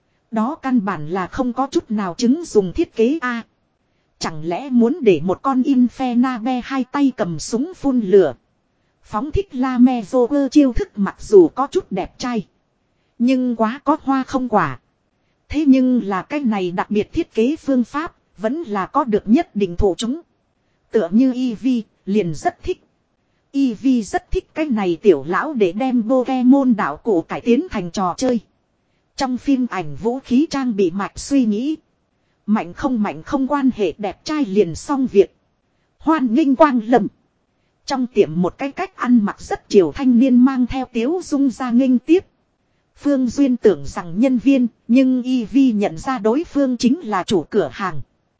Đó căn bản là không có chút nào chứng dùng thiết kế A. Chẳng lẽ muốn để một con Infernabe hai tay cầm súng phun lửa. Phóng thích Lame Joker chiêu thức mặc dù có chút đẹp trai. Nhưng quá có hoa không quả. Thế nhưng là cái này đặc biệt thiết kế phương pháp. Vẫn là có được nhất định thổ chúng. Tựa như Eevee liền rất thích. Eevee rất thích cái này tiểu lão để đem Pokemon đạo cụ cải tiến thành trò chơi. Trong phim ảnh vũ khí trang bị mạch suy nghĩ. Mạnh không mạnh không quan hệ, đẹp trai liền xong việc. Hoan nghênh quang lâm. Trong tiệm một cái cách ăn mặc rất chiều thanh niên mang theo tiếu dung ra nghênh tiếp. Phương Duyên tưởng rằng nhân viên, nhưng Eevee nhận ra đối phương chính là chủ cửa hàng.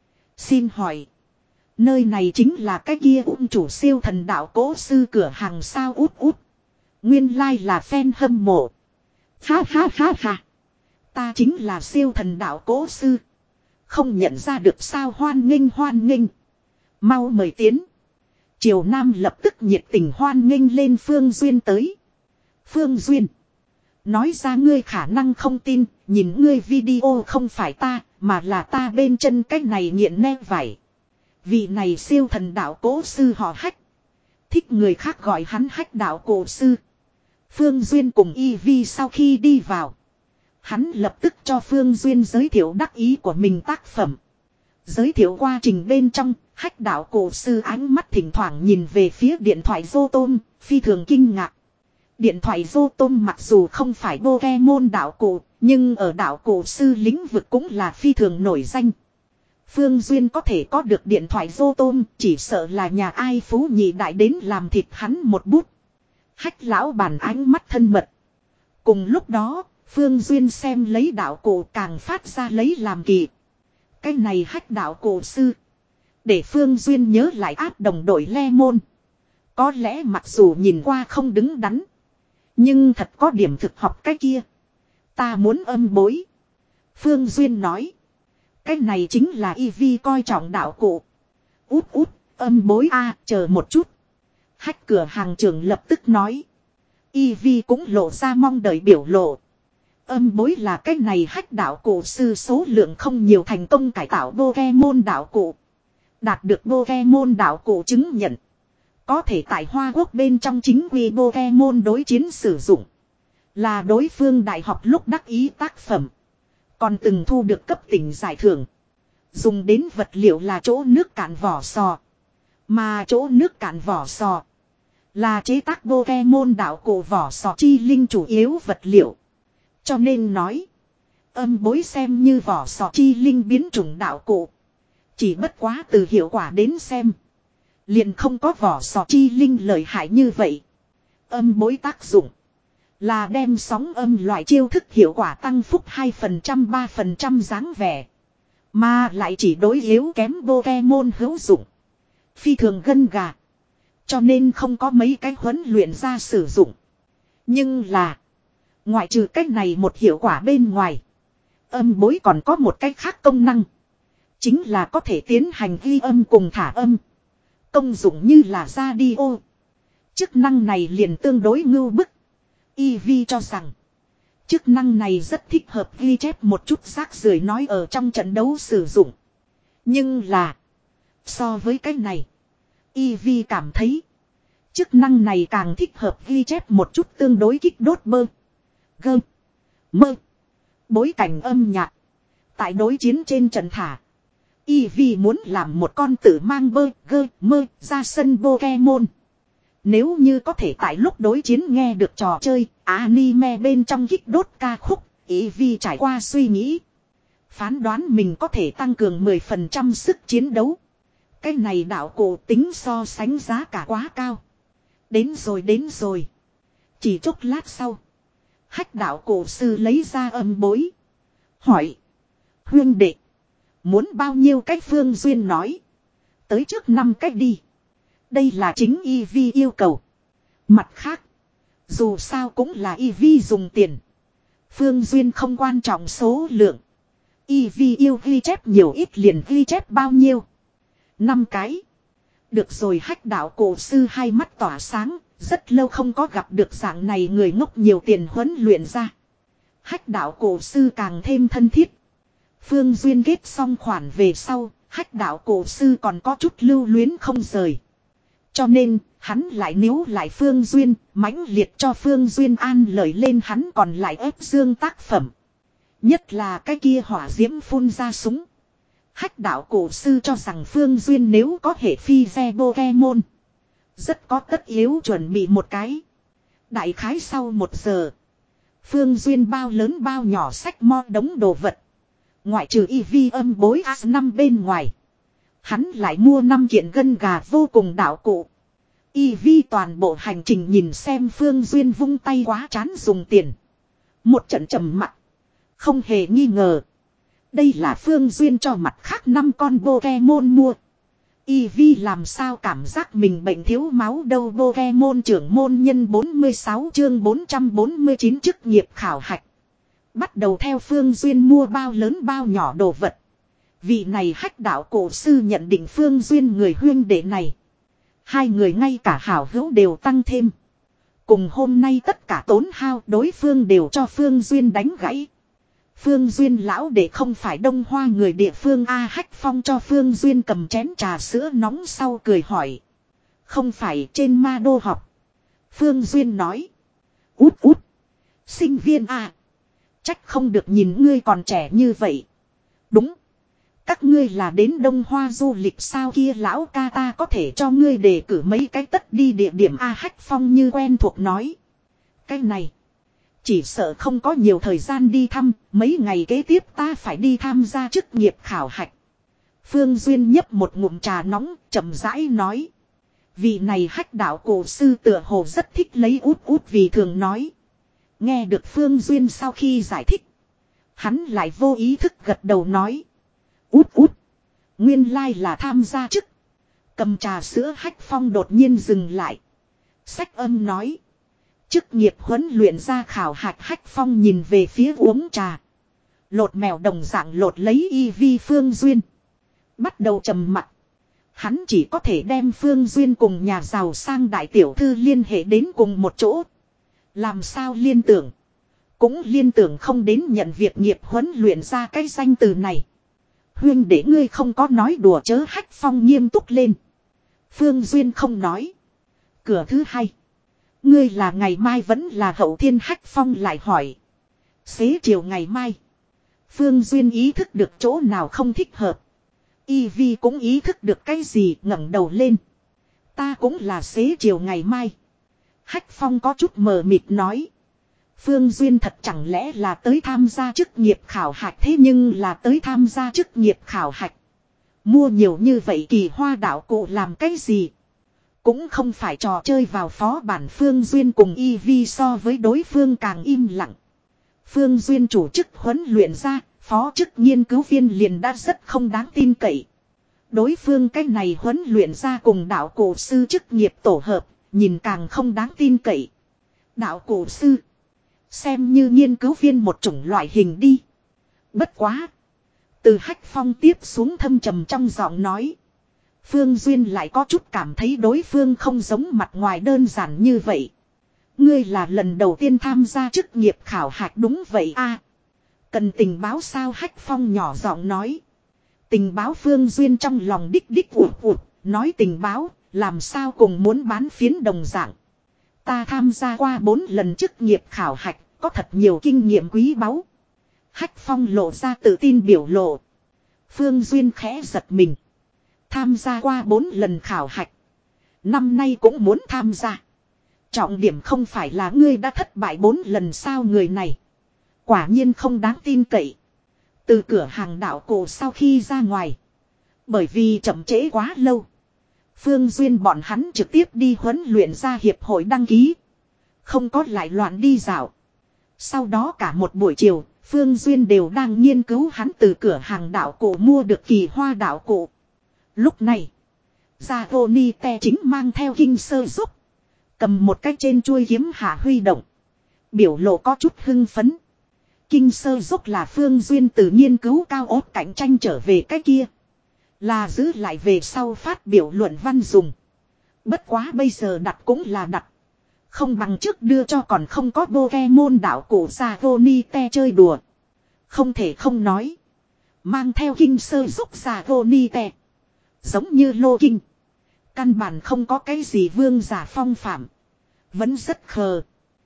Xin hỏi, nơi này chính là cái kia ung chủ siêu thần đạo cố sư cửa hàng sao? Út út. Nguyên lai like là fan hâm mộ. Ha ha ha ha. Ta chính là siêu thần đạo cố sư. Không nhận ra được sao? Hoan nghênh hoan nghênh. Mau mời tiến. Triều Nam lập tức nhiệt tình hoan nghênh lên Phương Duyên tới. Phương Duyên. Nói ra ngươi khả năng không tin, nhìn ngươi video không phải ta, mà là ta bên chân cái này nghiện nét vải. Vị này siêu thần đạo cố sư họ Hách. Thích người khác gọi hắn Hách đạo cổ sư. Phương Duyên cùng Eevee sau khi đi vào. Hắn lập tức cho Phương Duyên giới thiệu đắc ý của mình tác phẩm. Giới thiệu quá trình bên trong, Hách đạo cổ sư ánh mắt thỉnh thoảng nhìn về phía điện thoại Zotom, phi thường kinh ngạc. Điện thoại Zotom mặc dù không phải Pokemon đạo cụ, nhưng ở đạo cổ sư lĩnh vực cũng là phi thường nổi danh. Phương Duyên có thể có được điện thoại Zotom, chỉ sợ là nhà ai phú nhị đại đến làm thịt hắn một bút. Hách lão bản ánh mắt thân mật. Cùng lúc đó, Phương Duyên xem lấy đạo cổ càng phát ra lấy làm kỳ. Cái này Hách đạo cổ sư. Để Phương Duyên nhớ lại áp đồng đội Lemon. Có lẽ mặc dù nhìn qua không đứng đắn. Nhưng thật có điểm thực học cái kia. Ta muốn âm bối. Phương Duyên nói. Cái này chính là Eevee coi trọng đạo cụ. Út út, âm bối a à, chờ một chút. Hách cửa hàng trưởng lập tức nói. Eevee cũng lộ ra mong đợi biểu lộ. Âm bối là cái này Hách đạo cụ sư số lượng không nhiều thành công cải tạo Pokemon đạo cụ. Đạt được Pokemon đạo cụ chứng nhận. Có thể tại Hoa Quốc bên trong chính quy Pokemon đối chiến sử dụng. Là đối phương đại học lúc đắc ý tác phẩm. Còn từng thu được cấp tỉnh giải thưởng. Dùng đến vật liệu là chỗ nước cạn vỏ sò. Mà chỗ nước cạn vỏ sò là chế tác Pokemon đạo cụ vỏ sò chi linh chủ yếu vật liệu. Cho nên nói, âm bối xem như vỏ sò chi linh biến chủng đạo cụ. Chỉ bất quá từ hiệu quả đến xem, liền không có vỏ sò chi linh lợi hại như vậy. Âm bối tác dụng là đem sóng âm loại chiêu thức hiệu quả tăng phúc hai phần trăm ba phần trăm dáng vẻ. Mà lại chỉ đối yếu kém Pokemon hữu dụng. Phi thường gân gà. Cho nên không có mấy cái huấn luyện ra sử dụng. Nhưng là, ngoại trừ cách này một hiệu quả bên ngoài, âm bối còn có một cách khác công năng. Chính là có thể tiến hành ghi âm cùng thả âm. Công dụng như là radio. Chức năng này liền tương đối ngưu bức. Eevee cho rằng chức năng này rất thích hợp ghi chép một chút rác rưởi nói ở trong trận đấu sử dụng. Nhưng là, so với cái này, Eevee cảm thấy chức năng này càng thích hợp ghi chép một chút tương đối kích đốt bơ, gơ, mơ, bối cảnh âm nhạc. Tại đối chiến trên trận thả. Eevee muốn làm một con tử mang bơ, gơ, mơ, ra sân Pokemon. Nếu như có thể tại lúc đối chiến nghe được trò chơi, anime bên trong kích đốt ca khúc, Eevee trải qua suy nghĩ. Phán đoán mình có thể tăng cường mười phần trăm sức chiến đấu. Cái này đạo cổ tính so sánh giá cả quá cao. Đến rồi đến rồi. Chỉ chốc lát sau. Hách đạo cổ sư lấy ra âm bối. Hỏi. Huyên đệ. Muốn bao nhiêu cách Phương Duyên nói. Tới trước năm cách đi. Đây là chính Eevee yêu cầu. Mặt khác. Dù sao cũng là Eevee dùng tiền. Phương Duyên không quan trọng số lượng. Eevee yêu ghi chép nhiều ít liền ghi chép bao nhiêu. Năm cái. Được rồi, hách đạo cổ sư hai mắt tỏa sáng. Rất lâu không có gặp được dạng này người ngốc nhiều tiền huấn luyện ra. Hách đạo cổ sư càng thêm thân thiết. Phương Duyên kết xong khoản về sau, hách đạo cổ sư còn có chút lưu luyến không rời. Cho nên, hắn lại níu lại Phương Duyên, mãnh liệt cho Phương Duyên an lời lên hắn còn lại ép dương tác phẩm. Nhất là cái kia hỏa diễm phun ra súng. Hách đạo cổ sư cho rằng Phương Duyên nếu có hệ phi xe Pokemon. Rất có tất yếu chuẩn bị một cái. Đại khái sau một giờ. Phương Duyên bao lớn bao nhỏ sách mo đống đồ vật. Ngoại trừ Eevee âm bối a năm bên ngoài. Hắn lại mua năm kiện gân gà vô cùng đạo cụ. Eevee toàn bộ hành trình nhìn xem Phương Duyên vung tay quá chán dùng tiền. Một trận trầm mặc. Không hề nghi ngờ. Đây là Phương Duyên cho mặt khác năm con Pokemon mua. Eevee làm sao cảm giác mình bệnh thiếu máu đâu. Pokemon trưởng môn nhân bốn mươi sáu chương bốn trăm bốn mươi chín chức nghiệp khảo hạch. Bắt đầu theo Phương Duyên mua bao lớn bao nhỏ đồ vật. Vị này hách đạo cổ sư nhận định Phương Duyên người huyên đệ này. Hai người ngay cả hảo hữu đều tăng thêm. Cùng hôm nay tất cả tốn hao đối phương đều cho Phương Duyên đánh gãy. Phương Duyên lão đệ không phải Đông Hoa người địa phương A. Hách Phong cho Phương Duyên cầm chén trà sữa nóng sau cười hỏi. Không phải trên ma đô học. Phương Duyên nói. Út út. Sinh viên A. Trách không được nhìn ngươi còn trẻ như vậy. Đúng. Các ngươi là đến Đông Hoa du lịch sao kia lão ca ta có thể cho ngươi đề cử mấy cái tất đi địa điểm A. Hách Phong như quen thuộc nói. Cái này. Chỉ sợ không có nhiều thời gian đi thăm, mấy ngày kế tiếp ta phải đi tham gia chức nghiệp khảo hạch. Phương Duyên nhấp một ngụm trà nóng, chậm rãi nói. Vị này hách đạo cổ sư tựa hồ rất thích lấy út út vì thường nói. Nghe được Phương Duyên sau khi giải thích. Hắn lại vô ý thức gật đầu nói. Út út. Nguyên lai là tham gia chức. Cầm trà sữa Hách Phong đột nhiên dừng lại. Sách âm nói. Chức nghiệp huấn luyện ra khảo hạch. Hách Phong nhìn về phía uống trà. Lột mèo đồng dạng lột lấy Eevee Phương Duyên. Bắt đầu trầm mặt. Hắn chỉ có thể đem Phương Duyên cùng nhà giàu sang đại tiểu thư liên hệ đến cùng một chỗ. Làm sao liên tưởng. Cũng liên tưởng không đến nhận việc nghiệp huấn luyện ra cái danh từ này. Huyên để ngươi không có nói đùa chớ. Hách Phong nghiêm túc lên. Phương Duyên không nói. Cửa thứ hai. Ngươi là ngày mai vẫn là hậu thiên. Hách Phong lại hỏi. Xế chiều ngày mai. Phương Duyên ý thức được chỗ nào không thích hợp. Eevee cũng ý thức được cái gì ngẩng đầu lên. Ta cũng là xế chiều ngày mai. Hách Phong có chút mờ mịt nói. Phương Duyên thật chẳng lẽ là tới tham gia chức nghiệp khảo hạch thế nhưng là tới tham gia chức nghiệp khảo hạch. Mua nhiều như vậy kỳ hoa đạo cụ làm cái gì. Cũng không phải trò chơi vào phó bản. Phương Duyên cùng Eevee so với đối phương càng im lặng. Phương Duyên chủ chức huấn luyện ra, phó chức nghiên cứu viên liền đã rất không đáng tin cậy. Đối phương cái này huấn luyện ra cùng đạo cổ sư chức nghiệp tổ hợp, nhìn càng không đáng tin cậy. Đạo cổ sư, xem như nghiên cứu viên một chủng loại hình đi. Bất quá. Từ Hách Phong tiếp xuống thâm trầm trong giọng nói. Phương Duyên lại có chút cảm thấy đối phương không giống mặt ngoài đơn giản như vậy. Ngươi là lần đầu tiên tham gia chức nghiệp khảo hạch đúng vậy a? À, cần tình báo sao? Hách Phong nhỏ giọng nói. Tình báo. Phương Duyên trong lòng đích đích ụt ụt, nói tình báo, làm sao cùng muốn bán phiến đồng dạng. Ta tham gia qua bốn lần chức nghiệp khảo hạch, có thật nhiều kinh nghiệm quý báu. Hách Phong lộ ra tự tin biểu lộ. Phương Duyên khẽ giật mình. Tham gia qua bốn lần khảo hạch. Năm nay cũng muốn tham gia. Trọng điểm không phải là ngươi đã thất bại bốn lần sao, người này quả nhiên không đáng tin cậy. Từ cửa hàng đạo cổ sau khi ra ngoài, bởi vì chậm trễ quá lâu, Phương Duyên bọn hắn trực tiếp đi huấn luyện ra hiệp hội đăng ký, không có lại loạn đi dạo. Sau đó cả một buổi chiều, Phương Duyên đều đang nghiên cứu hắn từ cửa hàng đạo cổ mua được kỳ hoa đạo cổ. Lúc này, Giavonite chính mang theo kinh sơ giúp, cầm một cái trên chuôi kiếm hạ huy động, biểu lộ có chút hưng phấn. Kinh sơ giúp là Phương Duyên từ nghiên cứu cao ốt cạnh tranh trở về cái kia, là giữ lại về sau phát biểu luận văn dùng. Bất quá bây giờ đặt cũng là đặt, không bằng trước đưa cho còn không có Pokemon đảo cổ Giavonite chơi đùa. Không thể không nói, mang theo kinh sơ giúp Giavonite giống như lô kinh, căn bản không có cái gì vương giả phong phạm, vẫn rất khờ.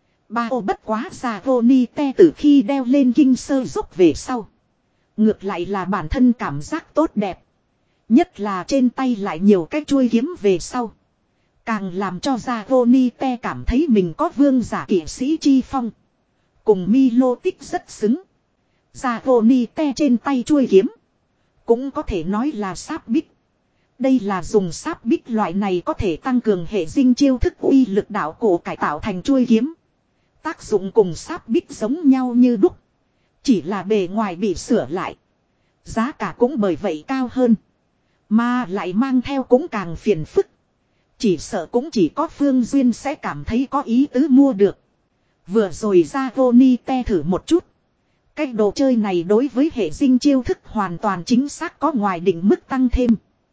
Ba ô bất quá Giavonite từ khi đeo lên kinh sơ giúp về sau, ngược lại là bản thân cảm giác tốt đẹp. Nhất là trên tay lại nhiều cái chuôi kiếm về sau, càng làm cho Giavonite cảm thấy mình có vương giả kỵ sĩ chi phong. Cùng Milotic rất xứng. Giavonite trên tay chuôi kiếm cũng có thể nói là sáp bích. Đây là dùng sáp bích loại này có thể tăng cường hệ dinh chiêu thức uy lực đạo cổ cải tạo thành chuôi kiếm. Tác dụng cùng sáp bích giống nhau như đúc, chỉ là bề ngoài bị sửa lại. Giá cả cũng bởi vậy cao hơn, mà lại mang theo cũng càng phiền phức. Chỉ sợ cũng chỉ có Phương Duyên sẽ cảm thấy có ý tứ mua được. Vừa rồi Giavonite thử một chút. Cái đồ chơi này đối với hệ dinh chiêu thức hoàn toàn chính xác có ngoài định mức tăng thêm.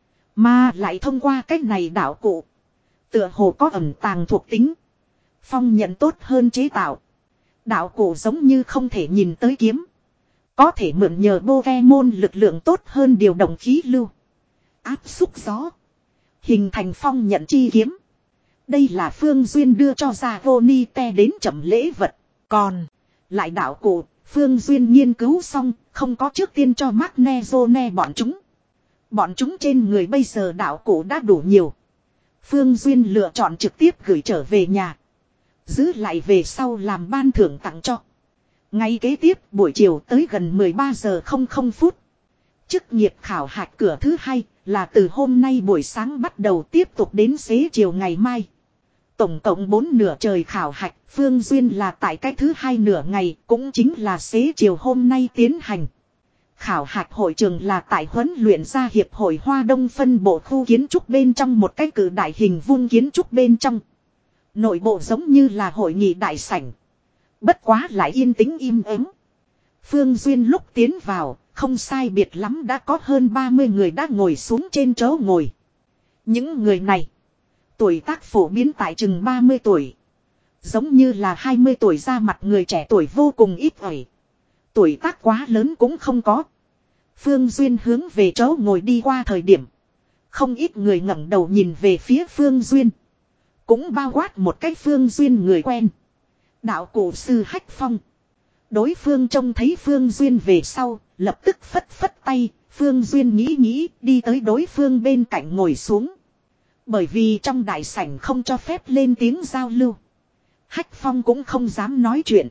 Mà lại thông qua cách này đạo cụ, tựa hồ có ẩn tàng thuộc tính, phong nhận tốt hơn chế tạo. Đạo cụ giống như không thể nhìn tới kiếm, có thể mượn nhờ Pokemon lực lượng tốt hơn điều động khí lưu, áp xúc gió, hình thành phong nhận chi kiếm. Đây là Phương Duyên đưa cho Giavonite đến chậm lễ vật. Còn lại đạo cụ, Phương Duyên nghiên cứu xong, không có trước tiên cho Magnezone bọn chúng. Bọn chúng trên người bây giờ đạo cụ đã đủ nhiều. Phương Duyên lựa chọn trực tiếp gửi trở về nhà, giữ lại về sau làm ban thưởng tặng cho. Ngay kế tiếp buổi chiều tới gần mười ba giờ không không phút. Chức nghiệp khảo hạch cửa thứ hai là từ hôm nay buổi sáng bắt đầu tiếp tục đến xế chiều ngày mai. Tổng cộng bốn nửa trời khảo hạch, Phương Duyên là tại cái thứ hai nửa ngày, cũng chính là xế chiều hôm nay tiến hành. Khảo hạch hội trường là tại huấn luyện ra hiệp hội Hoa Đông phân bộ khu kiến trúc bên trong một cái cử đại hình vuông kiến trúc bên trong. Nội bộ giống như là hội nghị đại sảnh, bất quá lại yên tĩnh im ắng. Phương Duyên lúc tiến vào, không sai biệt lắm đã có hơn ba mươi người đã ngồi xuống trên chỗ ngồi. Những người này, tuổi tác phổ biến tại chừng ba mươi tuổi. Giống như là hai mươi tuổi ra mặt người trẻ tuổi vô cùng ít ỏi. Tuổi tác quá lớn cũng không có. Phương Duyên hướng về chỗ ngồi đi qua thời điểm, không ít người ngẩng đầu nhìn về phía Phương Duyên. Cũng bao quát một cái Phương Duyên người quen, đạo cổ sư Hách Phong. Đối phương trông thấy Phương Duyên về sau, lập tức phất phất tay. Phương Duyên nghĩ nghĩ đi tới đối phương bên cạnh ngồi xuống. Bởi vì trong đại sảnh không cho phép lên tiếng giao lưu, Hách Phong cũng không dám nói chuyện,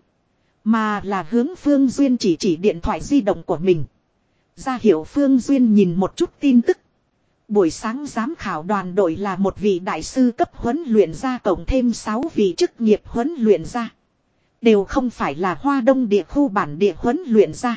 mà là hướng Phương Duyên chỉ chỉ điện thoại di động của mình, ra hiệu Phương Duyên nhìn một chút tin tức. Buổi sáng giám khảo đoàn đội là một vị đại sư cấp huấn luyện ra cộng thêm sáu vị chức nghiệp huấn luyện ra. Đều không phải là Hoa Đông địa khu bản địa huấn luyện ra,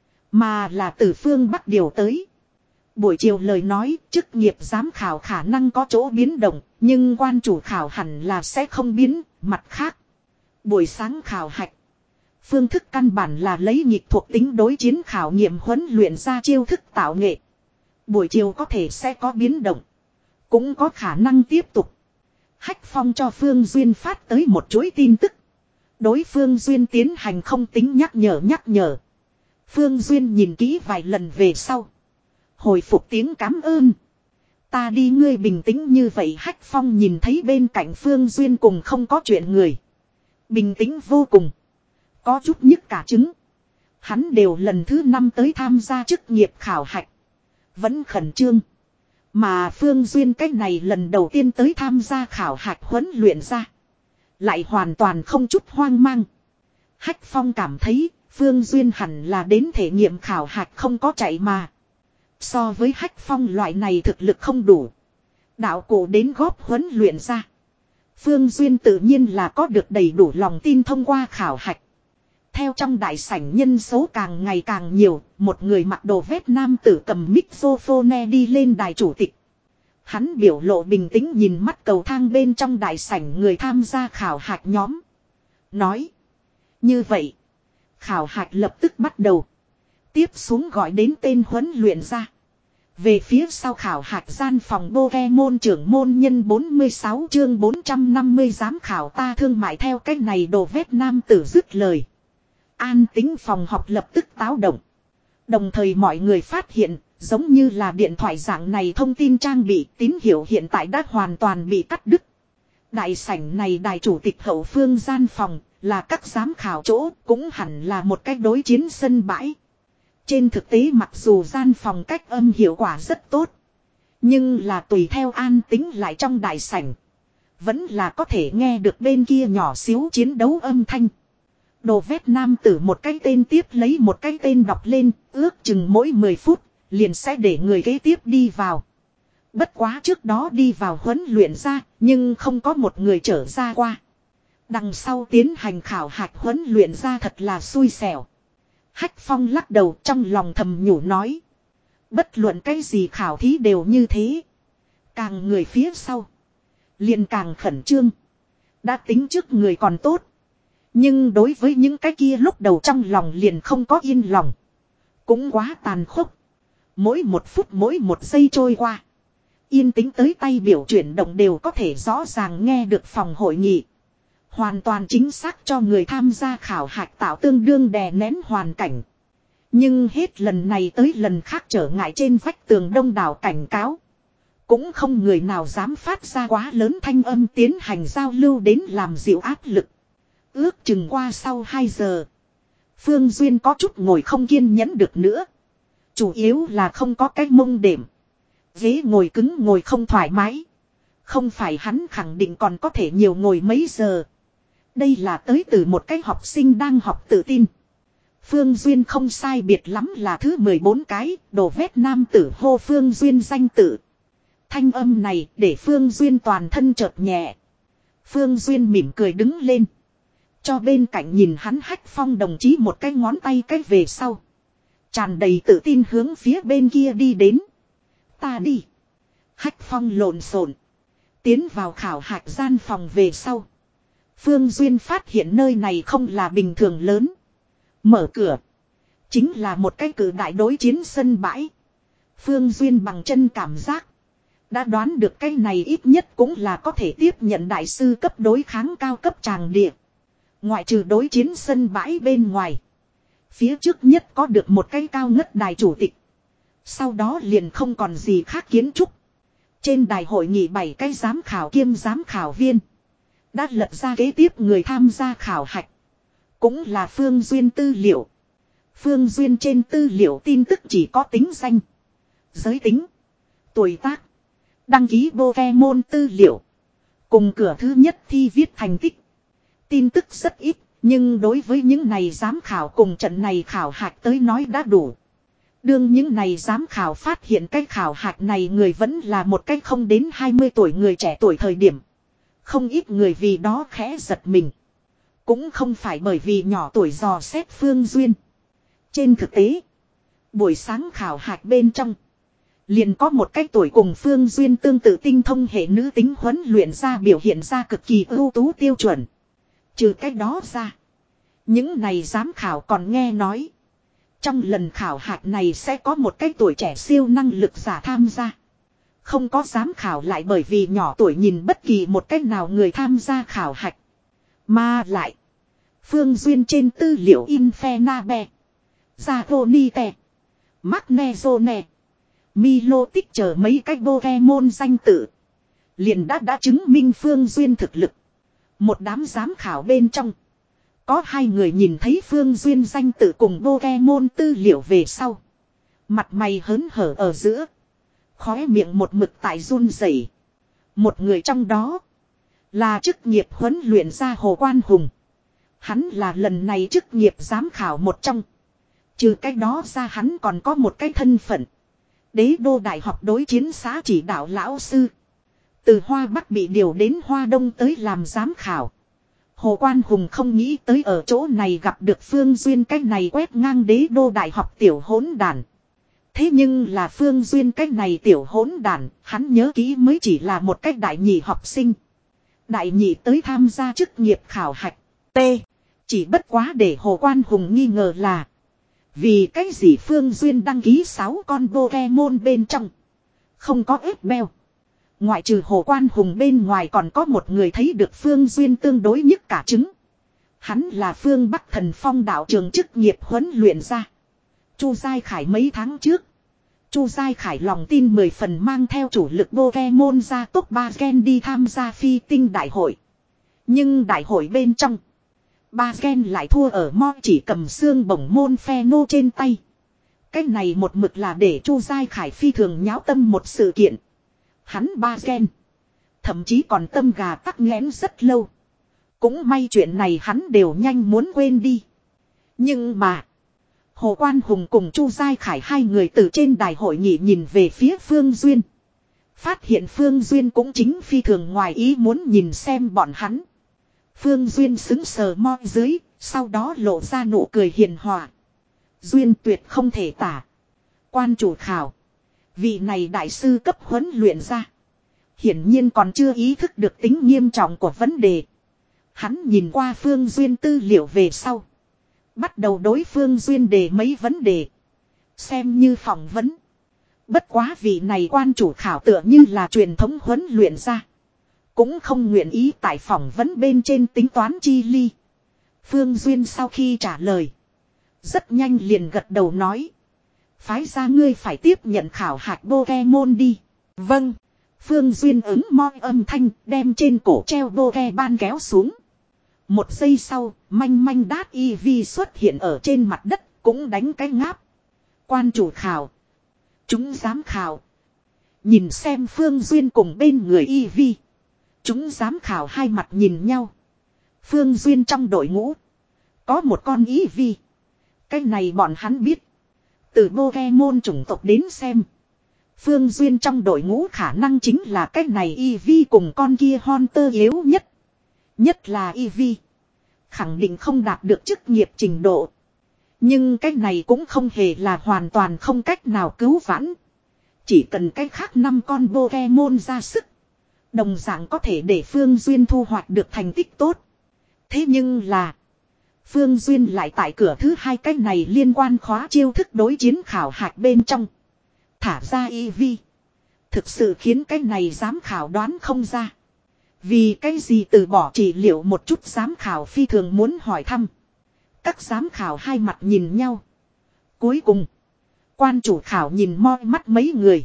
mà là từ phương Bắc điều tới. Buổi chiều lời nói, chức nghiệp giám khảo khả năng có chỗ biến động, nhưng quan chủ khảo hẳn là sẽ không biến. Mặt khác, buổi sáng khảo hạch, phương thức căn bản là lấy nhịp thuộc tính đối chiến khảo nghiệm huấn luyện ra chiêu thức tạo nghệ. Buổi chiều có thể sẽ có biến động, cũng có khả năng tiếp tục. Hách Phong cho Phương Duyên phát tới một chuỗi tin tức. Đối Phương Duyên tiến hành không tính nhắc nhở nhắc nhở. Phương Duyên nhìn kỹ vài lần về sau, hồi phục tiếng cảm ơn. Ta đi, ngươi bình tĩnh như vậy. Hách Phong nhìn thấy bên cạnh Phương Duyên cùng không có chuyện người, bình tĩnh vô cùng, có chút nhức cả trứng. Hắn đều lần thứ năm tới tham gia chức nghiệp khảo hạch, vẫn khẩn trương. Mà Phương Duyên cách này lần đầu tiên tới tham gia khảo hạch huấn luyện ra. Lại hoàn toàn không chút hoang mang. Hách Phong cảm thấy Phương Duyên hẳn là đến thể nghiệm khảo hạch không có chạy mà. So với Hách Phong loại này thực lực không đủ. Đạo cụ đến góp huấn luyện ra. Phương Duyên tự nhiên là có được đầy đủ lòng tin thông qua khảo hạch. Theo trong đại sảnh nhân số càng ngày càng nhiều, một người mặc đồ vét nam tử cầm microphone đi lên đài chủ tịch. Hắn biểu lộ bình tĩnh nhìn mắt cầu thang bên trong đại sảnh người tham gia khảo hạch nhóm. Nói. Như vậy. Khảo hạch lập tức bắt đầu. Tiếp xuống gọi đến tên huấn luyện ra. Về phía sau khảo hạch gian phòng Pokemon trưởng môn nhân bốn mươi sáu chương bốn trăm năm mươi giám khảo ta thương mại theo cách này đồ vét nam tử dứt lời. An tính phòng học lập tức táo động. Đồng thời mọi người phát hiện, giống như là điện thoại dạng này thông tin trang bị tín hiệu hiện tại đã hoàn toàn bị cắt đứt. Đại sảnh này đài chủ tịch hậu phương gian phòng, là các giám khảo chỗ, cũng hẳn là một cách đối chiến sân bãi. Trên thực tế mặc dù gian phòng cách âm hiệu quả rất tốt, nhưng là tùy theo an tính lại trong đại sảnh. Vẫn là có thể nghe được bên kia nhỏ xíu chiến đấu âm thanh. Đồ vét nam tử một cái tên tiếp lấy một cái tên đọc lên, ước chừng mỗi mười phút, liền sẽ để người kế tiếp đi vào. Bất quá trước đó đi vào huấn luyện ra, nhưng không có một người trở ra qua. Đằng sau tiến hành khảo hạch huấn luyện ra thật là xui xẻo. Hách Phong lắc đầu trong lòng thầm nhủ nói. Bất luận cái gì khảo thí đều như thế. Càng người phía sau. Liền càng khẩn trương. Đã tính trước người còn tốt. Nhưng đối với những cái kia lúc đầu trong lòng liền không có yên lòng. Cũng quá tàn khốc. Mỗi một phút mỗi một giây trôi qua. Yên tĩnh tới tay biểu chuyển động đều có thể rõ ràng nghe được phòng hội nghị. Hoàn toàn chính xác cho người tham gia khảo hạch tạo tương đương đè nén hoàn cảnh. Nhưng hết lần này tới lần khác trở ngại trên vách tường đông đảo cảnh cáo. Cũng không người nào dám phát ra quá lớn thanh âm tiến hành giao lưu đến làm dịu áp lực. Ước chừng qua sau hai giờ. Phương Duyên có chút ngồi không kiên nhẫn được nữa. Chủ yếu là không có cái mông đệm. Ghế ngồi cứng ngồi không thoải mái. Không phải hắn khẳng định còn có thể nhiều ngồi mấy giờ. Đây là tới từ một cái học sinh đang học tự tin. Phương Duyên không sai biệt lắm là thứ mười bốn cái, đồ vét nam tử hô Phương Duyên danh tự. Thanh âm này để Phương Duyên toàn thân chợt nhẹ. Phương Duyên mỉm cười đứng lên. Cho bên cạnh nhìn hắn Hách Phong đồng chí một cái ngón tay cái về sau. Tràn đầy tự tin hướng phía bên kia đi đến. Ta đi. Hách Phong lộn xộn tiến vào khảo hạch gian phòng về sau. Phương Duyên phát hiện nơi này không là bình thường lớn. Mở cửa. Chính là một cái cử đại đối chiến sân bãi. Phương Duyên bằng chân cảm giác. Đã đoán được cái này ít nhất cũng là có thể tiếp nhận đại sư cấp đối kháng cao cấp tràng địa. Ngoại trừ đối chiến sân bãi bên ngoài. Phía trước nhất có được một cái cao ngất đài chủ tịch. Sau đó liền không còn gì khác kiến trúc. Trên đài hội nghị bảy cái giám khảo kiêm giám khảo viên. Đã lật ra kế tiếp người tham gia khảo hạch. Cũng là Phương Duyên tư liệu. Phương Duyên trên tư liệu tin tức chỉ có tính danh, giới tính, tuổi tác, đăng ký Pokemon tư liệu. Cùng cửa thứ nhất thi viết thành tích. Tin tức rất ít, nhưng đối với những này giám khảo cùng trận này khảo hạch tới nói đã đủ. Đương những này giám khảo phát hiện cái khảo hạch này người vẫn là một cái không đến hai mươi tuổi người trẻ tuổi thời điểm. Không ít người vì đó khẽ giật mình. Cũng không phải bởi vì nhỏ tuổi dò xét Phương Duyên. Trên thực tế, buổi sáng khảo hạch bên trong, liền có một cái tuổi cùng Phương Duyên tương tự tinh thông hệ nữ tính huấn luyện ra biểu hiện ra cực kỳ ưu tú tiêu chuẩn. Trừ cái đó ra, những này giám khảo còn nghe nói. Trong lần khảo hạch này sẽ có một cái tuổi trẻ siêu năng lực giả tham gia. Không có giám khảo lại bởi vì nhỏ tuổi nhìn bất kỳ một cách nào người tham gia khảo hạch. Mà lại, Phương Duyên trên tư liệu Infenabe, Zagonite, Magnezone, Milotic chờ mấy cái Pokemon danh tự. Liền đã đã chứng minh Phương Duyên thực lực. Một đám giám khảo bên trong. Có hai người nhìn thấy Phương Duyên danh tự cùng Pokemon tư liệu về sau. Mặt mày hớn hở ở giữa. Khóe miệng một mực tại run rẩy. Một người trong đó. Là chức nghiệp huấn luyện gia Hồ Quan Hùng. Hắn là lần này chức nghiệp giám khảo một trong. Trừ cái đó ra hắn còn có một cái thân phận. Đế đô đại học đối chiến xã chỉ đạo lão sư. Từ Hoa Bắc bị điều đến Hoa Đông tới làm giám khảo. Hồ Quan Hùng không nghĩ tới ở chỗ này gặp được Phương Duyên cách này quét ngang đế đô đại học tiểu hỗn đàn. Thế nhưng là Phương Duyên cách này tiểu hỗn đàn, hắn nhớ kỹ mới chỉ là một cách đại nhị học sinh. Đại nhị tới tham gia chức nghiệp khảo hạch. T. Chỉ bất quá để Hồ Quan Hùng nghi ngờ là. Vì cái gì Phương Duyên đăng ký sáu con Pokemon bên trong. Không có ép beo. Ngoại trừ Hồ Quan Hùng bên ngoài còn có một người thấy được Phương Duyên tương đối nhất cả trứng. Hắn là Phương Bắc Thần Phong đạo trường chức nghiệp huấn luyện ra. Chu Giai Khải mấy tháng trước. Chu Giai Khải lòng tin mười phần mang theo chủ lực Pokemon ra top ba gen đi tham gia phi tinh đại hội. Nhưng đại hội bên trong. Ba gen lại thua ở mo chỉ cầm xương bổng môn phe nô trên tay. Cái này một mực là để Chu Giai Khải phi thường nháo tâm một sự kiện. Hắn ba gen. Thậm chí còn tâm gà tắc nghẽn rất lâu. Cũng may chuyện này hắn đều nhanh muốn quên đi. Nhưng mà. Hồ Quan Hùng cùng Chu Giai Khải hai người từ trên đài hội nghị nhìn về phía Phương Duyên. Phát hiện Phương Duyên cũng chính phi thường ngoài ý muốn nhìn xem bọn hắn. Phương Duyên xứng sờ mo dưới, sau đó lộ ra nụ cười hiền hòa. Duyên tuyệt không thể tả. Quan chủ khảo. Vị này đại sư cấp huấn luyện ra. Hiển nhiên còn chưa ý thức được tính nghiêm trọng của vấn đề. Hắn nhìn qua Phương Duyên tư liệu về sau. Bắt đầu đối Phương Duyên đề mấy vấn đề. Xem như phỏng vấn. Bất quá vị này quan chủ khảo tựa như là truyền thống huấn luyện ra. Cũng không nguyện ý tại phỏng vấn bên trên tính toán chi ly. Phương Duyên sau khi trả lời. Rất nhanh liền gật đầu nói. Phái ra ngươi phải tiếp nhận khảo hạch Pokemon đi. Vâng. Phương Duyên ứng moi âm thanh đem trên cổ treo Pokemon kéo xuống. Một giây sau, manh manh đát y vi xuất hiện ở trên mặt đất, cũng đánh cái ngáp. Quan chủ khảo. Chúng giám khảo. Nhìn xem Phương Duyên cùng bên người y vi. Chúng giám khảo hai mặt nhìn nhau. Phương Duyên trong đội ngũ. Có một con y vi. Cái này bọn hắn biết. Từ Pokemon chủng tộc đến xem. Phương Duyên trong đội ngũ khả năng chính là cái này y vi cùng con kia Hunter yếu nhất. Nhất là y vi. Khẳng định không đạt được chức nghiệp trình độ. Nhưng cái này cũng không hề là hoàn toàn không cách nào cứu vãn. Chỉ cần cái khác năm con Pokemon ra sức. Đồng dạng có thể để Phương Duyên thu hoạch được thành tích tốt. Thế nhưng là. Phương Duyên lại tại cửa thứ hai cái này liên quan khóa chiêu thức đối chiến khảo hạch bên trong. Thả ra y vi. Thực sự khiến cái này giám khảo đoán không ra. Vì cái gì từ bỏ trị liệu một chút giám khảo phi thường muốn hỏi thăm. Các giám khảo hai mặt nhìn nhau. Cuối cùng. Quan chủ khảo nhìn moi mắt mấy người.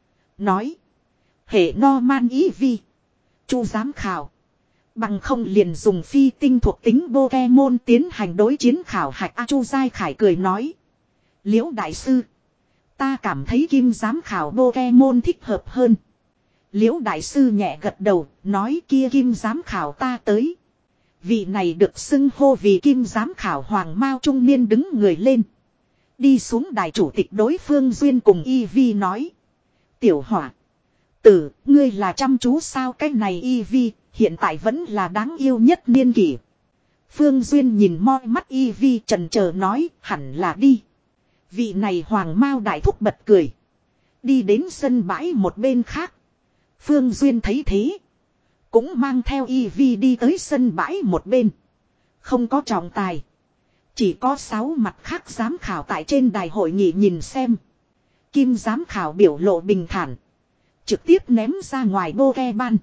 Nói. Hệ Norman ý vi. Chu giám khảo. Bằng không liền dùng phi tinh thuộc tính Pokemon tiến hành đối chiến khảo hạch. A Chu Giai Khải cười nói. Liễu đại sư. Ta cảm thấy kim giám khảo Pokemon thích hợp hơn. Liễu đại sư nhẹ gật đầu, nói kia kim giám khảo ta tới. Vị này được xưng hô vì kim giám khảo Hoàng Mao trung niên đứng người lên. Đi xuống đài chủ tịch đối Phương Duyên cùng Y Vi nói. Tiểu hỏa. Tử, ngươi là chăm chú sao cái này Y Vi, hiện tại vẫn là đáng yêu nhất niên kỷ. Phương Duyên nhìn moi mắt Y Vi trần chờ nói, hẳn là đi. Vị này Hoàng Mao đại thúc bật cười. Đi đến sân bãi một bên khác. Phương Duyên thấy thế. Cũng mang theo y vi đi tới sân bãi một bên. Không có trọng tài. Chỉ có sáu mặt khác giám khảo tại trên đài hội nghị nhìn xem. Kim giám khảo biểu lộ bình thản. Trực tiếp ném ra ngoài Pokemon.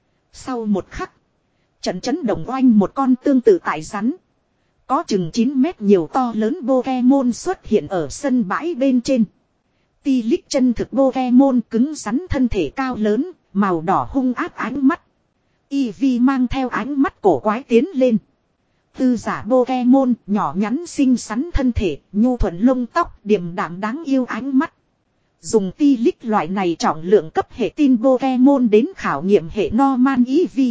Sau một khắc. Trận chấn động oanh một con tương tự tại rắn. Có chừng chín mét nhiều to lớn Pokemon xuất hiện ở sân bãi bên trên. Ti lích chân thực Pokemon cứng rắn thân thể cao lớn. Màu đỏ hung ác ánh mắt. Eevee mang theo ánh mắt cổ quái tiến lên. Tư giả Pokemon nhỏ nhắn xinh xắn thân thể, nhu thuận lông tóc, điềm đạm đáng yêu ánh mắt. Dùng ti lích loại này trọng lượng cấp hệ tin Pokemon đến khảo nghiệm hệ Norman Eevee.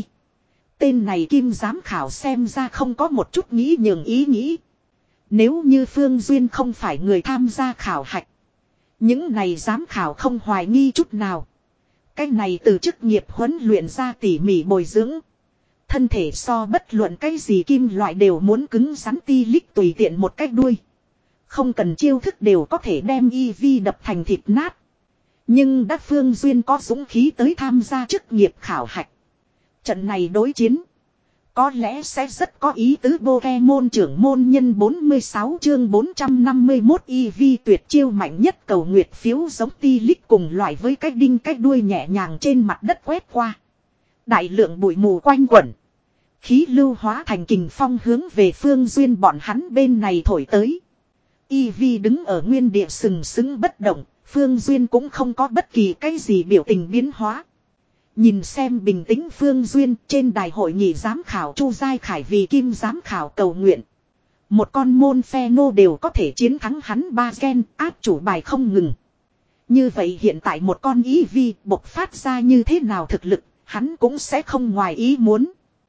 Tên này Kim giám khảo xem ra không có một chút nghĩ nhường ý nghĩ. Nếu như Phương Duyên không phải người tham gia khảo hạch. Những này giám khảo không hoài nghi chút nào. Cái này từ chức nghiệp huấn luyện ra tỉ mỉ bồi dưỡng. Thân thể so bất luận cái gì kim loại đều muốn cứng rắn ti lích tùy tiện một cách đuôi. Không cần chiêu thức đều có thể đem Eevee đập thành thịt nát. Nhưng đã Phương Duyên có dũng khí tới tham gia chức nghiệp khảo hạch. Trận này đối chiến. Có lẽ sẽ rất có ý tứ. Pokemon trưởng môn nhân bốn mươi sáu chương bốn trăm năm mươi mốt Eevee tuyệt chiêu mạnh nhất cầu nguyệt phiếu giống ti lích cùng loại với cái đinh cái đuôi nhẹ nhàng trên mặt đất quét qua. Đại lượng bụi mù quanh quẩn. Khí lưu hóa thành kình phong hướng về Phương Duyên bọn hắn bên này thổi tới. Eevee đứng ở nguyên địa sừng sững bất động. Phương Duyên cũng không có bất kỳ cái gì biểu tình biến hóa. Nhìn xem bình tĩnh Phương Duyên trên đài hội nghị giám khảo Chu Giai Khải vì kim giám khảo cầu nguyện. Một con môn phe nô đều có thể chiến thắng hắn ba gen áp chủ bài không ngừng. Như vậy hiện tại một con Eevee bộc phát ra như thế nào thực lực, hắn cũng sẽ không ngoài ý muốn.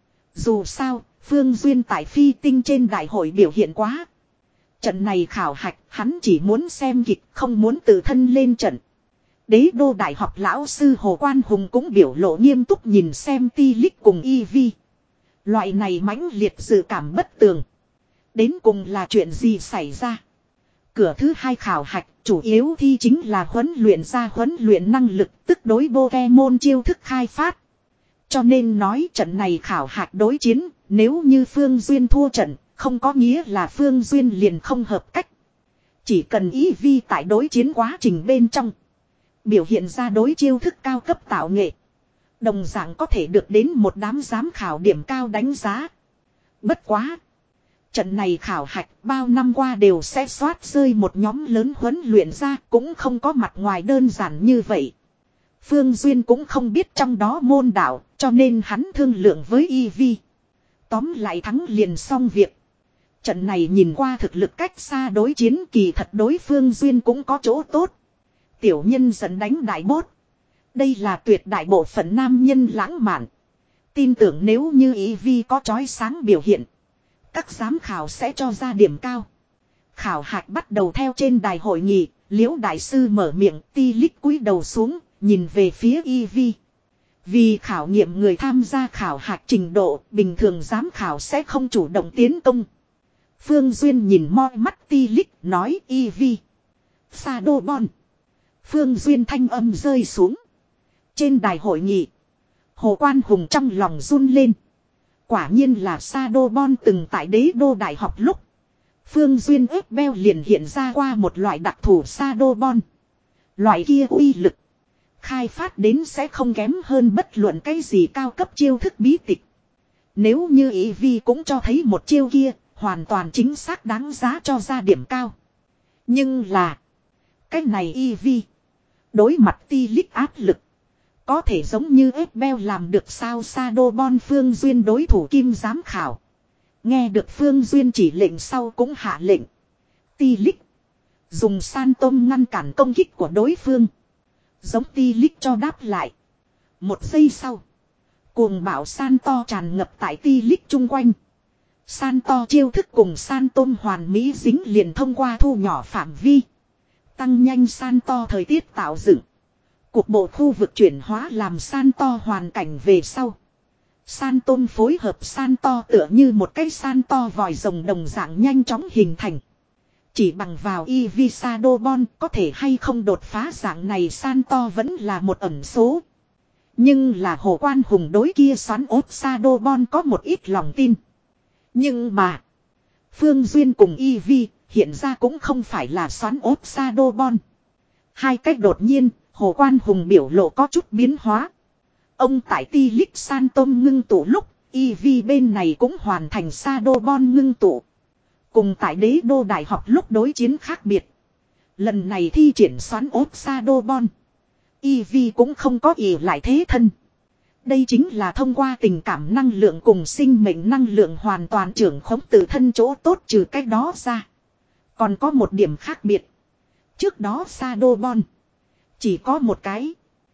Dù sao, Phương Duyên tại phi tinh trên đại hội biểu hiện quá. Trận này khảo hạch, hắn chỉ muốn xem kịch, không muốn tự thân lên trận. Đế đô đại học lão sư Hồ Quan Hùng cũng biểu lộ nghiêm túc nhìn xem ti lích cùng Eevee. Loại này mãnh liệt dự cảm bất tường. Đến cùng là chuyện gì xảy ra? Cửa thứ hai khảo hạch, chủ yếu thi chính là huấn luyện ra huấn luyện năng lực, tức đối Pokemon chiêu thức khai phát. Cho nên nói trận này khảo hạch đối chiến, nếu như Phương Duyên thua trận, không có nghĩa là Phương Duyên liền không hợp cách. Chỉ cần Eevee tại đối chiến quá trình bên trong. Biểu hiện ra đối chiêu thức cao cấp tạo nghệ. Đồng dạng có thể được đến một đám giám khảo điểm cao đánh giá. Bất quá. Trận này khảo hạch bao năm qua đều sẽ soát rơi một nhóm lớn huấn luyện ra cũng không có mặt ngoài đơn giản như vậy. Phương Duyên cũng không biết trong đó môn đạo cho nên hắn thương lượng với Eevee. Tóm lại thắng liền xong việc. Trận này nhìn qua thực lực cách xa đối chiến kỳ thật đối Phương Duyên cũng có chỗ tốt. Tiểu nhân dẫn đánh đại bốt. Đây là tuyệt đại bộ phận nam nhân lãng mạn. Tin tưởng nếu như Eevee có chói sáng biểu hiện. Các giám khảo sẽ cho ra điểm cao. Khảo hạch bắt đầu theo trên đài hội nghị. Liễu đại sư mở miệng ti lích cúi đầu xuống. Nhìn về phía Eevee. Vì khảo nghiệm người tham gia khảo hạch trình độ. Bình thường giám khảo sẽ không chủ động tiến công. Phương Duyên nhìn moi mắt ti lích nói Eevee. Shadowball. Phương Duyên thanh âm rơi xuống. Trên đài hội nghị. Hồ Quan Hùng trong lòng run lên. Quả nhiên là Shadowball từng tại đế đô đại học lúc. Phương Duyên ép beo liền hiện ra qua một loại đặc thù Shadowball. Loại kia uy lực. Khai phát đến sẽ không kém hơn bất luận cái gì cao cấp chiêu thức bí tịch. Nếu như Eevee cũng cho thấy một chiêu kia. Hoàn toàn chính xác đáng giá cho ra điểm cao. Nhưng là. Cái này Eevee. Đối mặt ti lích áp lực. Có thể giống như ép beo làm được sao Shadowball Phương Duyên đối thủ kim giám khảo. Nghe được Phương Duyên chỉ lệnh sau cũng hạ lệnh. Ti lích. Dùng san tôm ngăn cản công kích của đối phương. Giống ti lích cho đáp lại. Một giây sau. Cuồng bạo san to tràn ngập tại ti lích chung quanh. San to chiêu thức cùng san tôm hoàn mỹ dính liền thông qua thu nhỏ phạm vi. Tăng nhanh san to thời tiết tạo dựng. Cục bộ khu vực chuyển hóa làm san to hoàn cảnh về sau. San tôm phối hợp san to tựa như một cái san to vòi rồng đồng dạng nhanh chóng hình thành. Chỉ bằng vào Eevee Shadowball có thể hay không đột phá dạng này san to vẫn là một ẩn số. Nhưng là Hồ Quan Hùng đối kia xoắn ốt Shadowball có một ít lòng tin. Nhưng mà. Phương Duyên cùng Eevee hiện ra cũng không phải là xoắn ốt Shadowball. Hai cách đột nhiên, Hồ Quan Hùng biểu lộ có chút biến hóa. Ông tại ti lích san tôm ngưng tụ lúc, Eevee bên này cũng hoàn thành Shadowball ngưng tụ. Cùng tại đế đô đại học lúc đối chiến khác biệt. Lần này thi triển xoắn ốt Shadowball. Eevee cũng không có ỷ lại thế thân. Đây chính là thông qua tình cảm năng lượng cùng sinh mệnh năng lượng hoàn toàn trưởng khống từ thân chỗ tốt trừ cách đó ra. Còn có một điểm khác biệt. Trước đó Shadowball. Chỉ có một cái.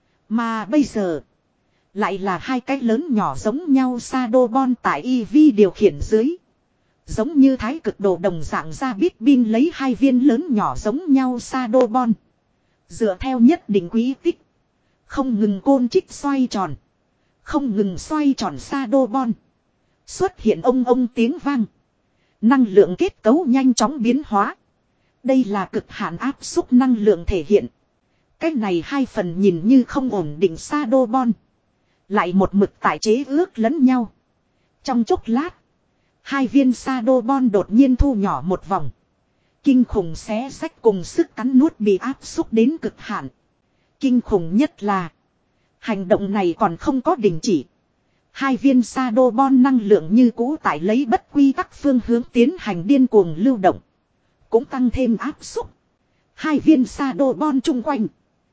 Mà bây giờ. Lại là hai cái lớn nhỏ giống nhau Shadowball tại Eevee điều khiển dưới. Giống như thái cực đồ đồng dạng ra biết bin lấy hai viên lớn nhỏ giống nhau Shadowball. Dựa theo nhất định quý tích. Không ngừng côn trích xoay tròn. Không ngừng xoay tròn Shadowball. Xuất hiện ông ông tiếng vang. Năng lượng kết cấu nhanh chóng biến hóa. Đây là cực hạn áp xúc năng lượng thể hiện. Cái này hai phần nhìn như không ổn định Shadowball. Lại một mực tại chế ước lẫn nhau. Trong chốc lát. Hai viên Shadowball đột nhiên thu nhỏ một vòng. Kinh khủng xé rách cùng sức cắn nuốt bị áp xúc đến cực hạn. Kinh khủng nhất là. Hành động này còn không có đình chỉ. Hai viên Shadowball năng lượng như cũ tại lấy bất quy tắc phương hướng tiến hành điên cuồng lưu động. Cũng tăng thêm áp xúc. Hai viên Shadowball chung quanh.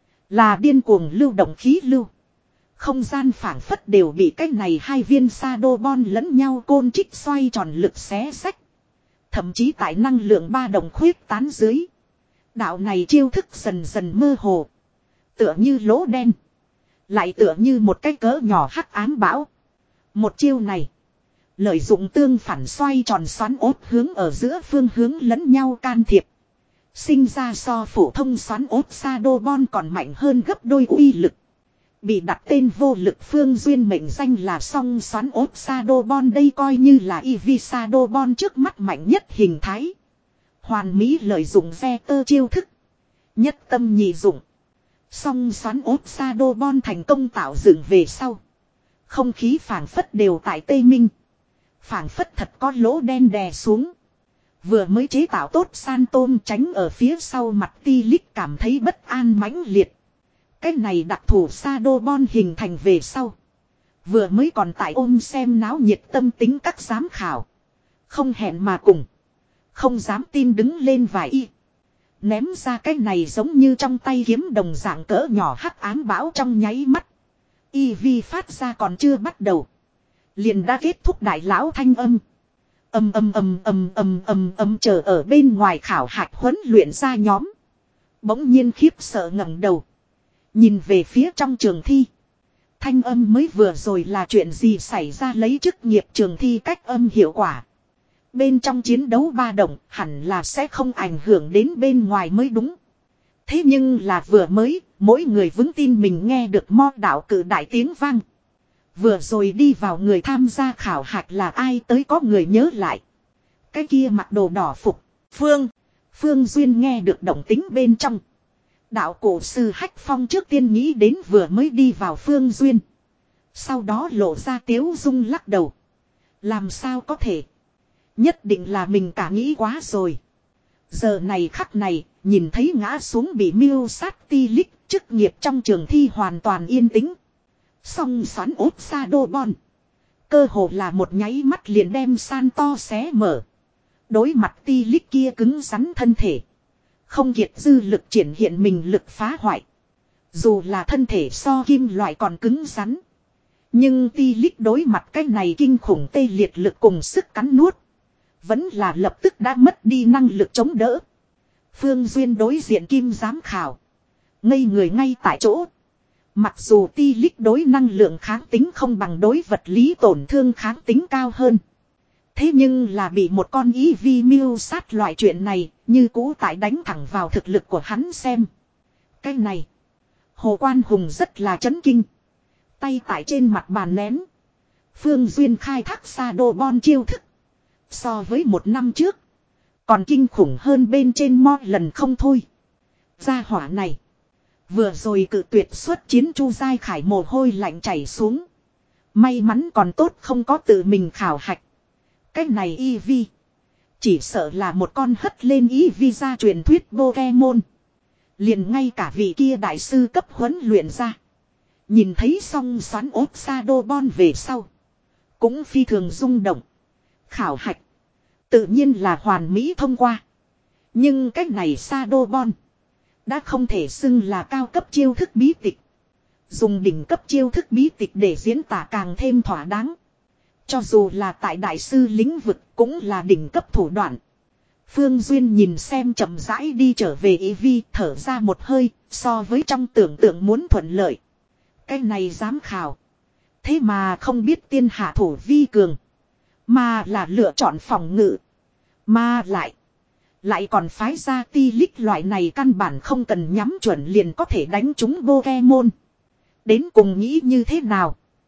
Là điên cuồng lưu động khí lưu. Không gian phảng phất đều bị cái này hai viên Shadowball lẫn nhau côn trích xoay tròn lực xé rách. Thậm chí tại năng lượng ba đồng khuyết tán dưới. Đạo này chiêu thức dần dần mơ hồ. Tựa như lỗ đen. Lại tựa như một cái cỡ nhỏ hắc ám bão. Một chiêu này. Lợi dụng tương phản xoay tròn xoắn ốt hướng ở giữa phương hướng lẫn nhau can thiệp. Sinh ra so phổ thông xoắn ốt Shadowball còn mạnh hơn gấp đôi uy lực. Bị đặt tên vô lực Phương Duyên mệnh danh là song xoắn ốt Shadowball, đây coi như là Eevee Shadowball trước mắt mạnh nhất hình thái. Hoàn mỹ lợi dụng vector chiêu thức. Nhất tâm nhị dụng. Song xoắn ốt Shadowball thành công tạo dựng về sau. Không khí phảng phất đều tại Tây Minh. Phảng phất thật có lỗ đen đè xuống. Vừa mới chế tạo tốt san tôm tránh ở phía sau mặt ti lích cảm thấy bất an mãnh liệt. Cái này đặc thù Shadowball hình thành về sau. Vừa mới còn tại ôm xem náo nhiệt tâm tính các giám khảo. Không hẹn mà cùng. Không dám tin đứng lên vài y. Ném ra cái này giống như trong tay kiếm đồng dạng cỡ nhỏ hắc ám bão trong nháy mắt. Eevee phát ra còn chưa bắt đầu. Liền đã kết thúc đại lão thanh âm. Âm âm âm âm âm âm âm chờ ở bên ngoài khảo hạch huấn luyện ra nhóm. Bỗng nhiên khiếp sợ ngẩng đầu. Nhìn về phía trong trường thi. Thanh âm mới vừa rồi là chuyện gì xảy ra, lấy chức nghiệp trường thi cách âm hiệu quả. Bên trong chiến đấu ba động hẳn là sẽ không ảnh hưởng đến bên ngoài mới đúng. Thế nhưng là vừa mới, mỗi người vững tin mình nghe được mo đạo cử đại tiếng vang. Vừa rồi đi vào người tham gia khảo hạch là ai tới, có người nhớ lại. Cái kia mặc đồ đỏ phục, Phương. Phương Duyên nghe được động tính bên trong. Đạo cổ sư Hách Phong trước tiên nghĩ đến vừa mới đi vào Phương Duyên. Sau đó lộ ra tiếu dung lắc đầu. Làm sao có thể. Nhất định là mình cả nghĩ quá rồi. Giờ này khắc này, nhìn thấy ngã xuống bị miêu sát ti lích, chức nghiệp trong trường thi hoàn toàn yên tĩnh. Song xoắn ốt Shadowball. Cơ hồ là một nháy mắt liền đem san to xé mở. Đối mặt ti lích kia cứng rắn thân thể. Không kiệt dư lực triển hiện mình lực phá hoại. Dù là thân thể so kim loại còn cứng rắn. Nhưng ti lích đối mặt cái này kinh khủng tê liệt lực cùng sức cắn nuốt. Vẫn là lập tức đã mất đi năng lực chống đỡ. Phương Duyên đối diện kim giám khảo. Ngây người ngay tại chỗ. Mặc dù ti lích đối năng lượng kháng tính không bằng đối vật lý tổn thương kháng tính cao hơn. Thế nhưng là bị một con Eevee miêu sát loại chuyện này, như cũ tại đánh thẳng vào thực lực của hắn xem. Cái này, Hồ Quan Hùng rất là chấn kinh. Tay tại trên mặt bàn nén. Phương Duyên khai thác Shadowball chiêu thức. So với một năm trước, còn kinh khủng hơn bên trên mo lần không thôi. Gia hỏa này, vừa rồi cự tuyệt xuất chiến Chu Giai Khải mồ hôi lạnh chảy xuống. May mắn còn tốt không có tự mình khảo hạch. Cái này Eevee chỉ sợ là một con hất lên Eevee ra truyền thuyết Pokemon. Liền ngay cả vị kia đại sư cấp huấn luyện ra. Nhìn thấy xong xoắn ốt Shadowball về sau. Cũng phi thường rung động. Khảo hạch tự nhiên là hoàn mỹ thông qua. Nhưng cái này Shadowball đã không thể xưng là cao cấp chiêu thức bí tịch. Dùng đỉnh cấp chiêu thức bí tịch để diễn tả càng thêm thỏa đáng. Cho dù là tại đại sư lĩnh vực cũng là đỉnh cấp thủ đoạn. Phương Duyên nhìn xem chậm rãi đi trở về Eevee, thở ra một hơi, so với trong tưởng tượng muốn thuận lợi. Cái này giám khảo. Thế mà không biết tiên hạ thủ vi cường. Mà là lựa chọn phòng ngự. Mà lại. Lại còn phái ra ti lích loại này căn bản không cần nhắm chuẩn liền có thể đánh trúng Pokemon. Đến cùng nghĩ như thế nào?